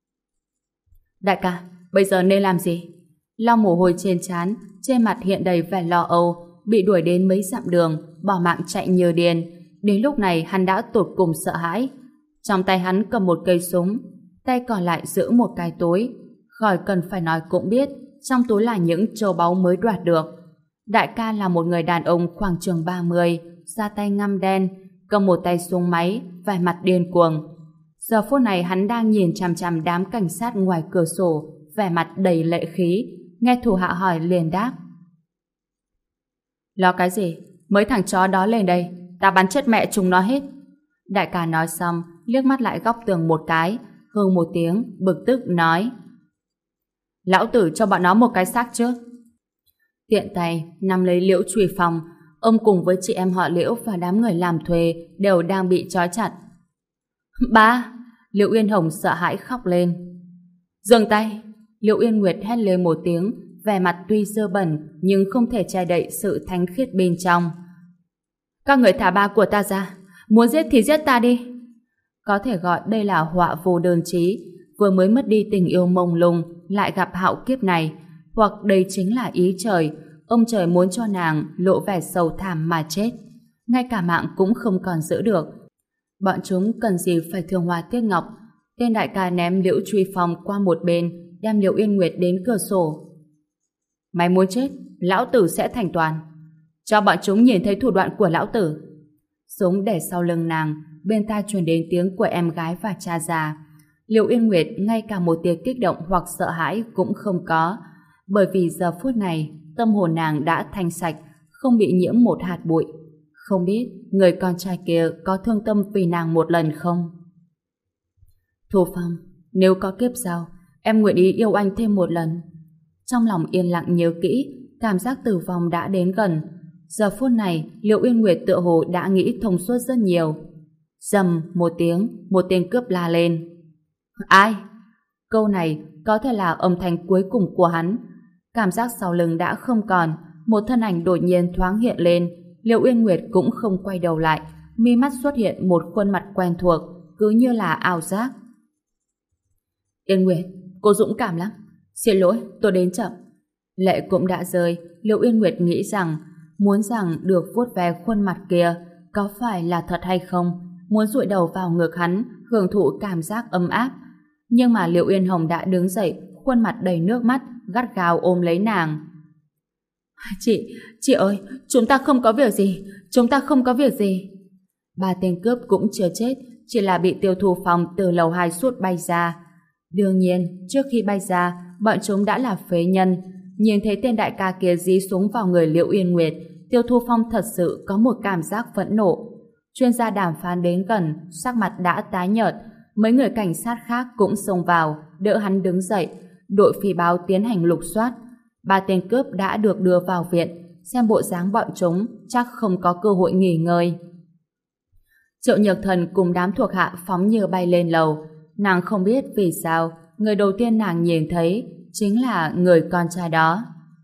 Đại ca, bây giờ nên làm gì? Lau mồ hôi trên trán, trên mặt hiện đầy vẻ lo âu, bị đuổi đến mấy dặm đường, bỏ mạng chạy như điên. Đến lúc này hắn đã tột cùng sợ hãi. Trong tay hắn cầm một cây súng, tay còn lại giữ một cái túi. Khỏi cần phải nói cũng biết, trong túi là những châu báu mới đoạt được. Đại ca là một người đàn ông khoảng chừng 30, da tay ngăm đen, cầm một tay súng máy, vẻ mặt điên cuồng. Giờ phút này hắn đang nhìn chằm chằm đám cảnh sát ngoài cửa sổ, vẻ mặt đầy lệ khí. Nghe thủ hạ hỏi liền đáp: Lo cái gì? mấy thằng chó đó lên đây, ta bắn chết mẹ chúng nó hết. Đại ca nói xong, liếc mắt lại góc tường một cái, hừ một tiếng, bực tức nói: Lão tử cho bọn nó một cái xác trước. Tiện tay nắm lấy Liễu Truy Phong, ông cùng với chị em họ Liễu và đám người làm thuê đều đang bị trói chặt. Ba! Liễu Yên Hồng sợ hãi khóc lên. Dừng tay! Liễu Yên Nguyệt hét lên một tiếng, vẻ mặt tuy dơ bẩn nhưng không thể che đậy sự thánh khiết bên trong. Các người thả ba của ta ra, muốn giết thì giết ta đi. Có thể gọi đây là họa vô đơn chí, vừa mới mất đi tình yêu mông lung lại gặp hạo kiếp này, hoặc đây chính là ý trời, ông trời muốn cho nàng lộ vẻ sầu thảm mà chết, ngay cả mạng cũng không còn giữ được. Bọn chúng cần gì phải thương hoa tiếc ngọc. Tên đại ca ném Liễu Truy Phong qua một bên, đem Liễu Yên Nguyệt đến cửa sổ. Mày muốn chết, lão tử sẽ thành toàn. Cho bọn chúng nhìn thấy thủ đoạn của lão tử. Súng để sau lưng nàng, bên tai truyền đến tiếng của em gái và cha già. Liễu Yên Nguyệt ngay cả một tia kích động hoặc sợ hãi cũng không có, bởi vì giờ phút này tâm hồn nàng đã thanh sạch, không bị nhiễm một hạt bụi. Không biết người con trai kia có thương tâm vì nàng một lần không? Thu Phong, nếu có kiếp sau, em nguyện ý yêu anh thêm một lần. Trong lòng yên lặng nhớ kỹ, cảm giác tử vong đã đến gần. Giờ phút này, Liễu Yên Nguyệt tựa hồ đã nghĩ thông suốt rất nhiều. Rầm một tiếng, một tên cướp la lên. Ai? Câu này có thể là âm thanh cuối cùng của hắn. Cảm giác sau lưng đã không còn, một thân ảnh đột nhiên thoáng hiện lên. Liễu Yên Nguyệt cũng không quay đầu lại, mi mắt xuất hiện một khuôn mặt quen thuộc, cứ như là ảo giác. Yên Nguyệt, cô dũng cảm lắm. Xin lỗi, tôi đến chậm. Lệ cũng đã rơi, Liễu Yên Nguyệt nghĩ muốn rằng được vuốt ve khuôn mặt kia có phải là thật hay không, muốn dụi đầu vào ngực hắn, hưởng thụ cảm giác ấm áp. Nhưng mà Liễu Yên Hồng đã đứng dậy, khuôn mặt đầy nước mắt, gắt gao ôm lấy nàng. Chị ơi, chúng ta không có việc gì, chúng ta không có việc gì. Ba tên cướp cũng chưa chết, chỉ là bị Tiêu Thu Phong từ lầu 2 sút bay ra. Đương nhiên, trước khi bay ra, bọn chúng đã là phế nhân. Nhìn thấy tên đại ca kia dí súng vào người Liễu Yên Nguyệt, Tiêu Thu Phong thật sự có một cảm giác phẫn nộ. Chuyên gia đàm phán đến gần, sắc mặt đã tái nhợt. Mấy người cảnh sát khác cũng xông vào, đỡ hắn đứng dậy. Đội phi báo tiến hành lục soát. Ba tên cướp đã được đưa vào viện. Xem bộ dáng bọn chúng chắc không có cơ hội nghỉ ngơi. Triệu Nhược Thần cùng đám thuộc hạ phóng như bay lên lầu. Nàng không biết vì sao người đầu tiên nàng nhìn thấy chính là người con trai đó.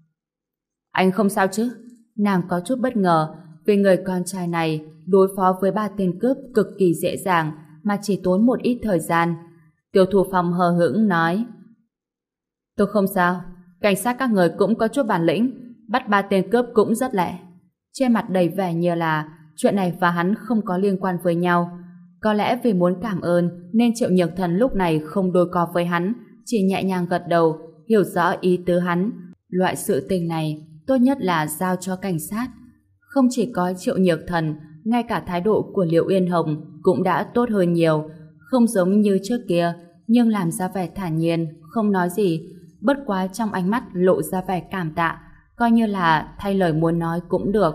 Anh không sao chứ? Nàng có chút bất ngờ vì người con trai này đối phó với ba tên cướp cực kỳ dễ dàng mà chỉ tốn một ít thời gian. Tiêu Thu Phong hờ hững nói: Tôi không sao, cảnh sát các người cũng có chút bản lĩnh, bắt ba tên cướp cũng rất lẹ. Trên mặt đầy vẻ như là chuyện này và hắn không có liên quan với nhau. Có lẽ vì muốn cảm ơn nên Triệu Nhược Thần lúc này không đôi co với hắn, chỉ nhẹ nhàng gật đầu, hiểu rõ ý tứ hắn. Loại sự tình này tốt nhất là giao cho cảnh sát. Không chỉ có Triệu Nhược Thần, ngay cả thái độ của Liễu Yên Hồng cũng đã tốt hơn nhiều, không giống như trước kia, nhưng làm ra vẻ thản nhiên, không nói gì, bất quá trong ánh mắt lộ ra vẻ cảm tạ, coi như là thay lời muốn nói cũng được.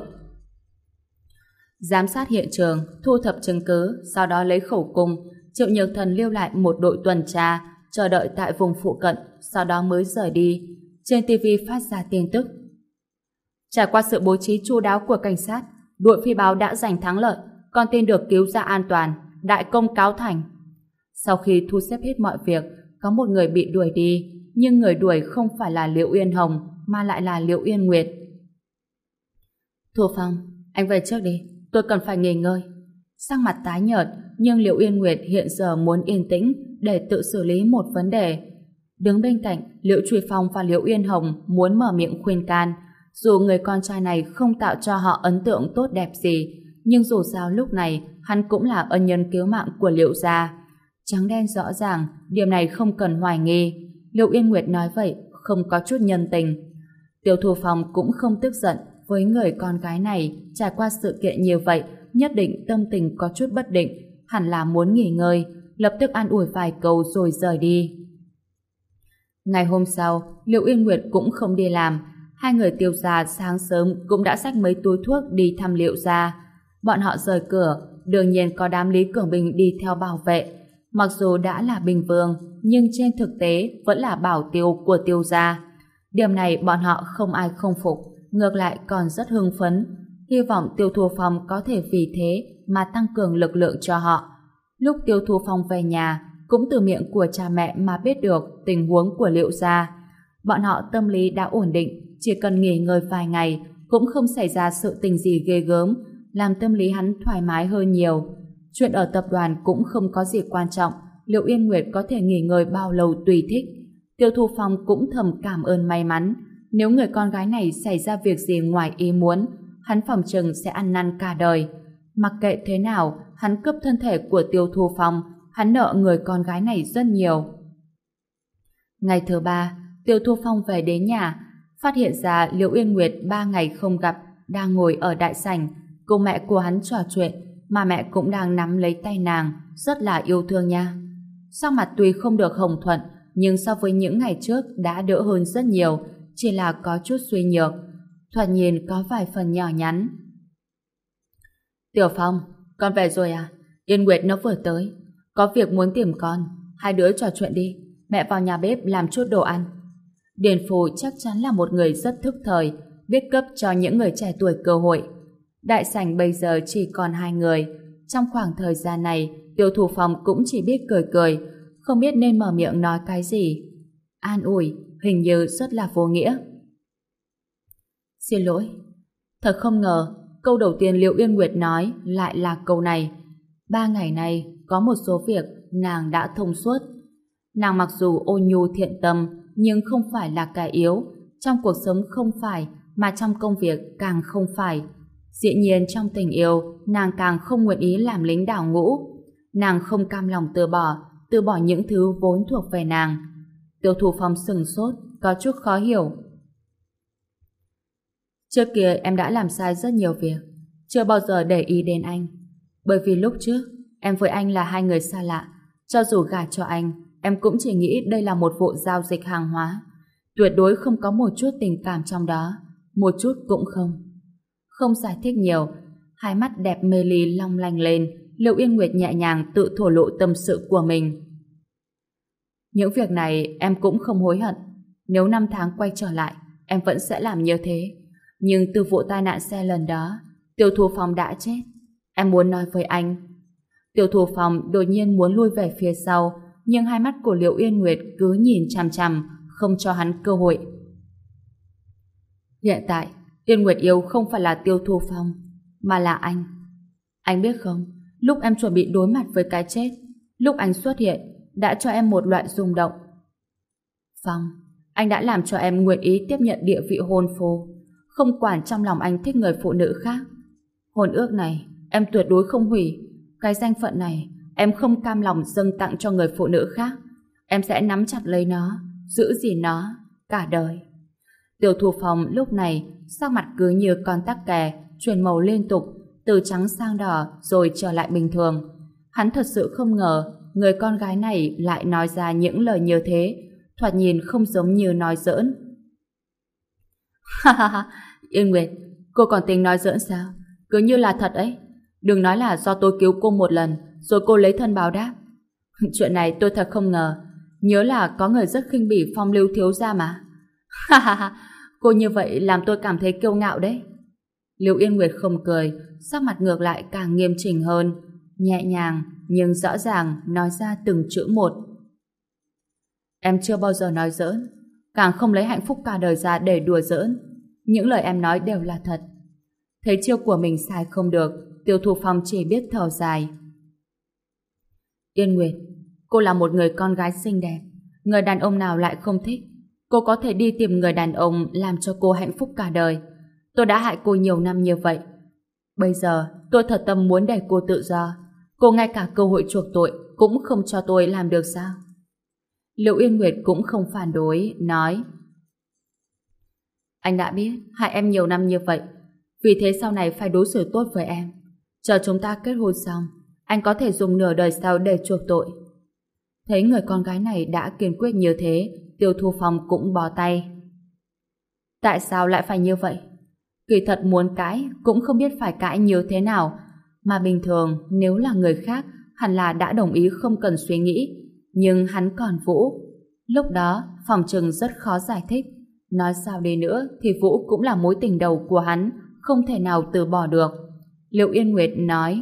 Giám sát hiện trường, thu thập chứng cứ, sau đó lấy khẩu cung. Triệu Nhược Thần lưu lại một đội tuần tra, chờ đợi tại vùng phụ cận, sau đó mới rời đi. Trên TV phát ra tin tức: trải qua sự bố trí chu đáo của cảnh sát, đội phi báo đã giành thắng lợi, con tin được cứu ra an toàn, đại công cáo thành. Sau khi thu xếp hết mọi việc, có một người bị đuổi đi, nhưng người đuổi không phải là Liễu Yên Hồng, mà lại là Liễu Yên Nguyệt. Thu Phong, anh về trước đi, tôi cần phải nghỉ ngơi. Sắc mặt tái nhợt, nhưng Liễu Yên Nguyệt hiện giờ muốn yên tĩnh để tự xử lý một vấn đề. Đứng bên cạnh, Liễu Truy Phong và Liễu Yên Hồng muốn mở miệng khuyên can. Dù người con trai này không tạo cho họ ấn tượng tốt đẹp gì, nhưng dù sao lúc này hắn cũng là ân nhân cứu mạng của Liễu gia. Trắng đen rõ ràng, điểm này không cần hoài nghi. Liễu Yên Nguyệt nói vậy không có chút nhân tình. Tiêu Thu Phong cũng không tức giận với người con gái này. Trải qua sự kiện như vậy, nhất định tâm tình có chút bất định, hẳn là muốn nghỉ ngơi, lập tức an ủi vài câu rồi rời đi. Ngày hôm sau, Liễu Yên Nguyệt cũng không đi làm. hai người Tiêu gia sáng sớm cũng đã xách mấy túi thuốc đi thăm Liệu gia. Bọn họ rời cửa, đương nhiên có đám Lý Cường Bình đi theo bảo vệ. Mặc dù đã là Bình Vương, nhưng trên thực tế vẫn là bảo tiêu của Tiêu gia. Điểm này bọn họ không ai không phục, ngược lại còn rất hưng phấn, hy vọng Tiêu Thu Phong có thể vì thế mà tăng cường lực lượng cho họ. Lúc Tiêu Thu Phong về nhà, cũng từ miệng của cha mẹ mà biết được tình huống của Liệu gia. Bọn họ tâm lý đã ổn định, chỉ cần nghỉ ngơi vài ngày cũng không xảy ra sự tình gì ghê gớm, làm tâm lý hắn thoải mái hơn nhiều. Chuyện ở tập đoàn cũng không có gì quan trọng, Liệu Yên Nguyệt có thể nghỉ ngơi bao lâu tùy thích. Tiêu Thu Phong cũng thầm cảm ơn may mắn, nếu người con gái này xảy ra việc gì ngoài ý muốn, hắn phòng chừng sẽ ăn năn cả đời. Mặc kệ thế nào, hắn cướp thân thể của Tiêu Thu Phong, hắn nợ người con gái này rất nhiều. Ngày thứ 3, Tiêu Thu Phong về đến nhà, phát hiện ra Liễu Yên Nguyệt 3 ngày không gặp, đang ngồi ở đại sảnh, cùng mẹ của hắn trò chuyện, mà mẹ cũng đang nắm lấy tay nàng, rất là yêu thương nha. Sắc mặt tuy không được hồng thuận, nhưng so với những ngày trước đã đỡ hơn rất nhiều, chỉ là có chút suy nhược, thoạt nhìn có vài phần nhỏ nhắn. Tiểu Phong, con về rồi à? Yên Nguyệt nó vừa tới, có việc muốn tìm con, hai đứa trò chuyện đi, mẹ vào nhà bếp làm chút đồ ăn. Điền Phù chắc chắn là một người rất thức thời, biết cấp cho những người trẻ tuổi cơ hội. Đại sảnh bây giờ chỉ còn hai người, trong khoảng thời gian này Tiêu Thu Phong cũng chỉ biết cười cười, không biết nên mở miệng nói cái gì. An ủi hình như rất là vô nghĩa. Xin lỗi, thật không ngờ câu đầu tiên Liễu Yên Nguyệt nói lại là câu này. 3 ngày nay có một số việc nàng đã thông suốt. Nàng mặc dù ôn nhu thiện tâm nhưng không phải là kẻ yếu, trong cuộc sống không phải, mà trong công việc càng không phải. Dĩ nhiên trong tình yêu nàng càng không nguyện ý làm lính đảo ngũ. Nàng không cam lòng từ bỏ những thứ vốn thuộc về nàng. Tiêu Thu Phong sừng sốt, có chút khó hiểu. Trước kia em đã làm sai rất nhiều việc, chưa bao giờ để ý đến anh. Bởi vì lúc trước em với anh là hai người xa lạ, cho dù gả cho anh, em cũng chỉ nghĩ đây là một vụ giao dịch hàng hóa, tuyệt đối không có một chút tình cảm trong đó, một chút cũng không. Không giải thích nhiều, hai mắt đẹp mê ly long lanh lên, Liễu Yên Nguyệt nhẹ nhàng tự thổ lộ tâm sự của mình. Những việc này em cũng không hối hận, nếu 5 tháng quay trở lại, em vẫn sẽ làm như thế. Nhưng từ vụ tai nạn xe lần đó, Tiêu Thu Phong đã chết. Em muốn nói với anh. Tiêu Thu Phong đột nhiên muốn lui về phía sau, nhưng hai mắt của Liễu Yên Nguyệt cứ nhìn chằm chằm, không cho hắn cơ hội. Hiện tại, Yên Nguyệt yêu không phải là Tiêu Thu Phong, mà là anh. Anh biết không, lúc em chuẩn bị đối mặt với cái chết, lúc anh xuất hiện, đã cho em một loại rung động. Phong, anh đã làm cho em nguyện ý tiếp nhận địa vị hôn phu, không quản trong lòng anh thích người phụ nữ khác. Hôn ước này, em tuyệt đối không hủy. Cái danh phận này, em không cam lòng dâng tặng cho người phụ nữ khác. Em sẽ nắm chặt lấy nó, giữ gìn nó, cả đời. Tiêu Thu Phong lúc này, sắc mặt cứ như con tắc kè, chuyển màu liên tục, từ trắng sang đỏ rồi trở lại bình thường. Hắn thật sự không ngờ, người con gái này lại nói ra những lời như thế, thoạt nhìn không giống như nói giỡn. Ha ha ha, Yên Nguyệt, cô còn tính nói giỡn sao? Cứ như là thật ấy. Đừng nói là do tôi cứu cô một lần, rồi cô lấy thân báo đáp. Chuyện này tôi thật không ngờ. Nhớ là có người rất khinh bỉ Phong Lưu thiếu gia mà. Ha ha ha, cô như vậy làm tôi cảm thấy kiêu ngạo đấy. Liễu Yên Nguyệt không cười, sắc mặt ngược lại càng nghiêm chỉnh hơn, nhẹ nhàng nhưng rõ ràng nói ra từng chữ một. Em chưa bao giờ nói giỡn, càng không lấy hạnh phúc cả đời ra để đùa giỡn. Những lời em nói đều là thật. Thấy chiêu của mình sai không được, Tiêu Thu Phong chỉ biết thở dài. Yên Nguyệt, cô là một người con gái xinh đẹp, người đàn ông nào lại không thích. Cô có thể đi tìm người đàn ông làm cho cô hạnh phúc cả đời. Tôi đã hại cô nhiều năm như vậy. Bây giờ tôi thật tâm muốn để cô tự do. Cô ngay cả cơ hội chuộc tội cũng không cho tôi làm được sao? Liễu Yên Nguyệt cũng không phản đối, nói: Anh đã biết hại em nhiều năm như vậy, vì thế sau này phải đối xử tốt với em. Chờ chúng ta kết hôn xong, anh có thể dùng nửa đời sau để chuộc tội. Thấy người con gái này đã kiên quyết như thế, Tiêu Thu Phong cũng bó tay. Tại sao lại phải như vậy? Kỳ thật muốn cãi cũng không biết phải cãi như thế nào, mà bình thường nếu là người khác hẳn là đã đồng ý không cần suy nghĩ, nhưng hắn còn Vũ. Lúc đó phòng trừng rất khó giải thích, nói sao đi nữa thì Vũ cũng là mối tình đầu của hắn, không thể nào từ bỏ được. Liệu Yên Nguyệt nói: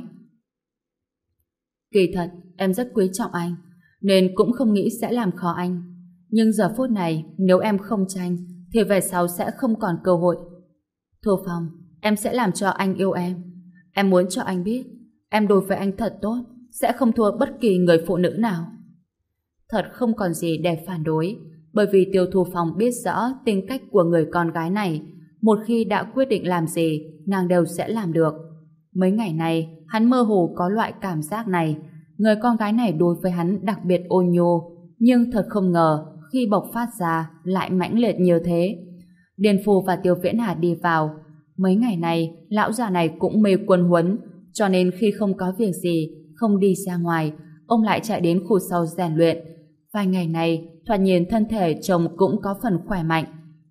kỳ thật em rất quý trọng anh, nên cũng không nghĩ sẽ làm khó anh, nhưng giờ phút này nếu em không tranh thì về sau sẽ không còn cơ hội. Thu Phong, em sẽ làm cho anh yêu em. Em muốn cho anh biết em đối với anh thật tốt, sẽ không thua bất kỳ người phụ nữ nào. Thật không còn gì để phản đối, bởi vì Tiêu Thu Phong biết rõ tính cách của người con gái này. Một khi đã quyết định làm gì, nàng đều sẽ làm được. Mấy ngày này, hắn mơ hồ có loại cảm giác này. Người con gái này đối với hắn đặc biệt ôn nhu, nhưng thật không ngờ khi bộc phát ra lại mãnh liệt như thế. Điền Phù và Tiêu Viễn Hà đi vào. Mấy ngày này, lão già này cũng mê quân huấn, cho nên khi không có việc gì, không đi ra ngoài, ông lại chạy đến khu sau rèn luyện. Vài ngày này, thoạt nhìn thân thể chồng cũng có phần khỏe mạnh.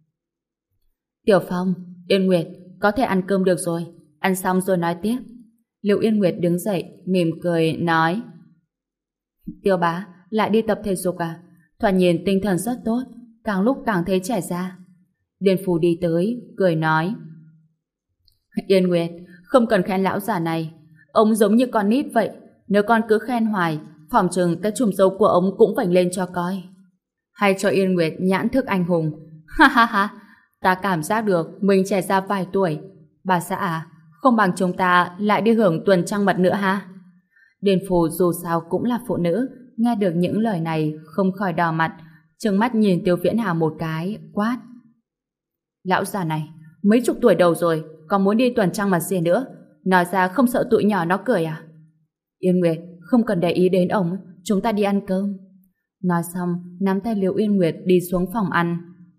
Tiểu Phong, Yên Nguyệt, có thể ăn cơm được rồi, ăn xong rồi nói tiếp. Liệu Yên Nguyệt đứng dậy, mỉm cười, nói: Tiêu bá, lại đi tập thể dục à? Thoạt nhìn tinh thần rất tốt, càng lúc càng thấy trẻ ra. Điền Phù đi tới, cười nói: Yên Nguyệt, không cần khen lão già này, ông giống như con nít vậy, nếu con cứ khen hoài, phỏng chừng cái chùm râu của ông cũng vành lên cho coi. Hay cho Yên Nguyệt nhãn thức anh hùng. Ha ha ha, ta cảm giác được mình trẻ ra vài tuổi. Bà xã à, không bằng chúng ta lại đi hưởng tuần trăng mật nữa ha. Điền Phù dù sao cũng là phụ nữ, nghe được những lời này không khỏi đỏ mặt, trừng mắt nhìn Tiêu Viễn Hà một cái, quát: Lão già này, mấy chục tuổi đầu rồi, còn muốn đi tuần trăng mật gì nữa? Nói ra không sợ tụi nhỏ nó cười à? Yên Nguyệt, không cần để ý đến ông, chúng ta đi ăn cơm. Nói xong, nắm tay Liễu Yên Nguyệt đi xuống phòng ăn.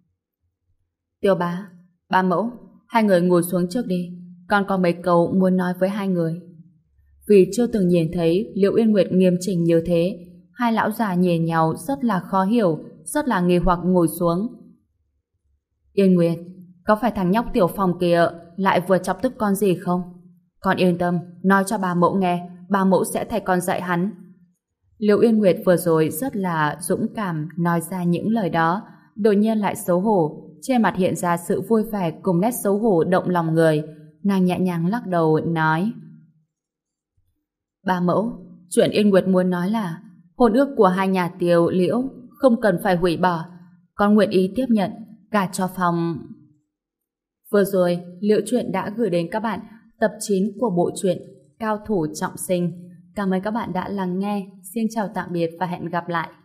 Tiêu bá, ba mẫu, hai người ngồi xuống trước đi, con có mấy câu muốn nói với hai người. Vì chưa từng nhìn thấy Liễu Yên Nguyệt nghiêm chỉnh như thế, hai lão già nhìn nhau rất là khó hiểu, rất là nghi hoặc ngồi xuống. Yên Nguyệt, có phải thằng nhóc Tiểu Phong kia lại vừa chọc tức con gì không? Con yên tâm, nói cho ba mẫu nghe, ba mẫu sẽ thay con dạy hắn. Liễu Yên Nguyệt vừa rồi rất là dũng cảm nói ra những lời đó, đột nhiên lại xấu hổ, trên mặt hiện ra sự vui vẻ cùng nét xấu hổ động lòng người. Nàng nhẹ nhàng lắc đầu nói: Ba mẫu, chuyện Yên Nguyệt muốn nói là hôn ước của hai nhà Tiêu Liễu không cần phải hủy bỏ, con nguyện ý tiếp nhận gả cho Phong. Vừa rồi, Liễu Chuyện đã gửi đến các bạn tập 9 của bộ truyện Cao Thủ Trọng Sinh. Cảm ơn các bạn đã lắng nghe. Xin chào tạm biệt và hẹn gặp lại.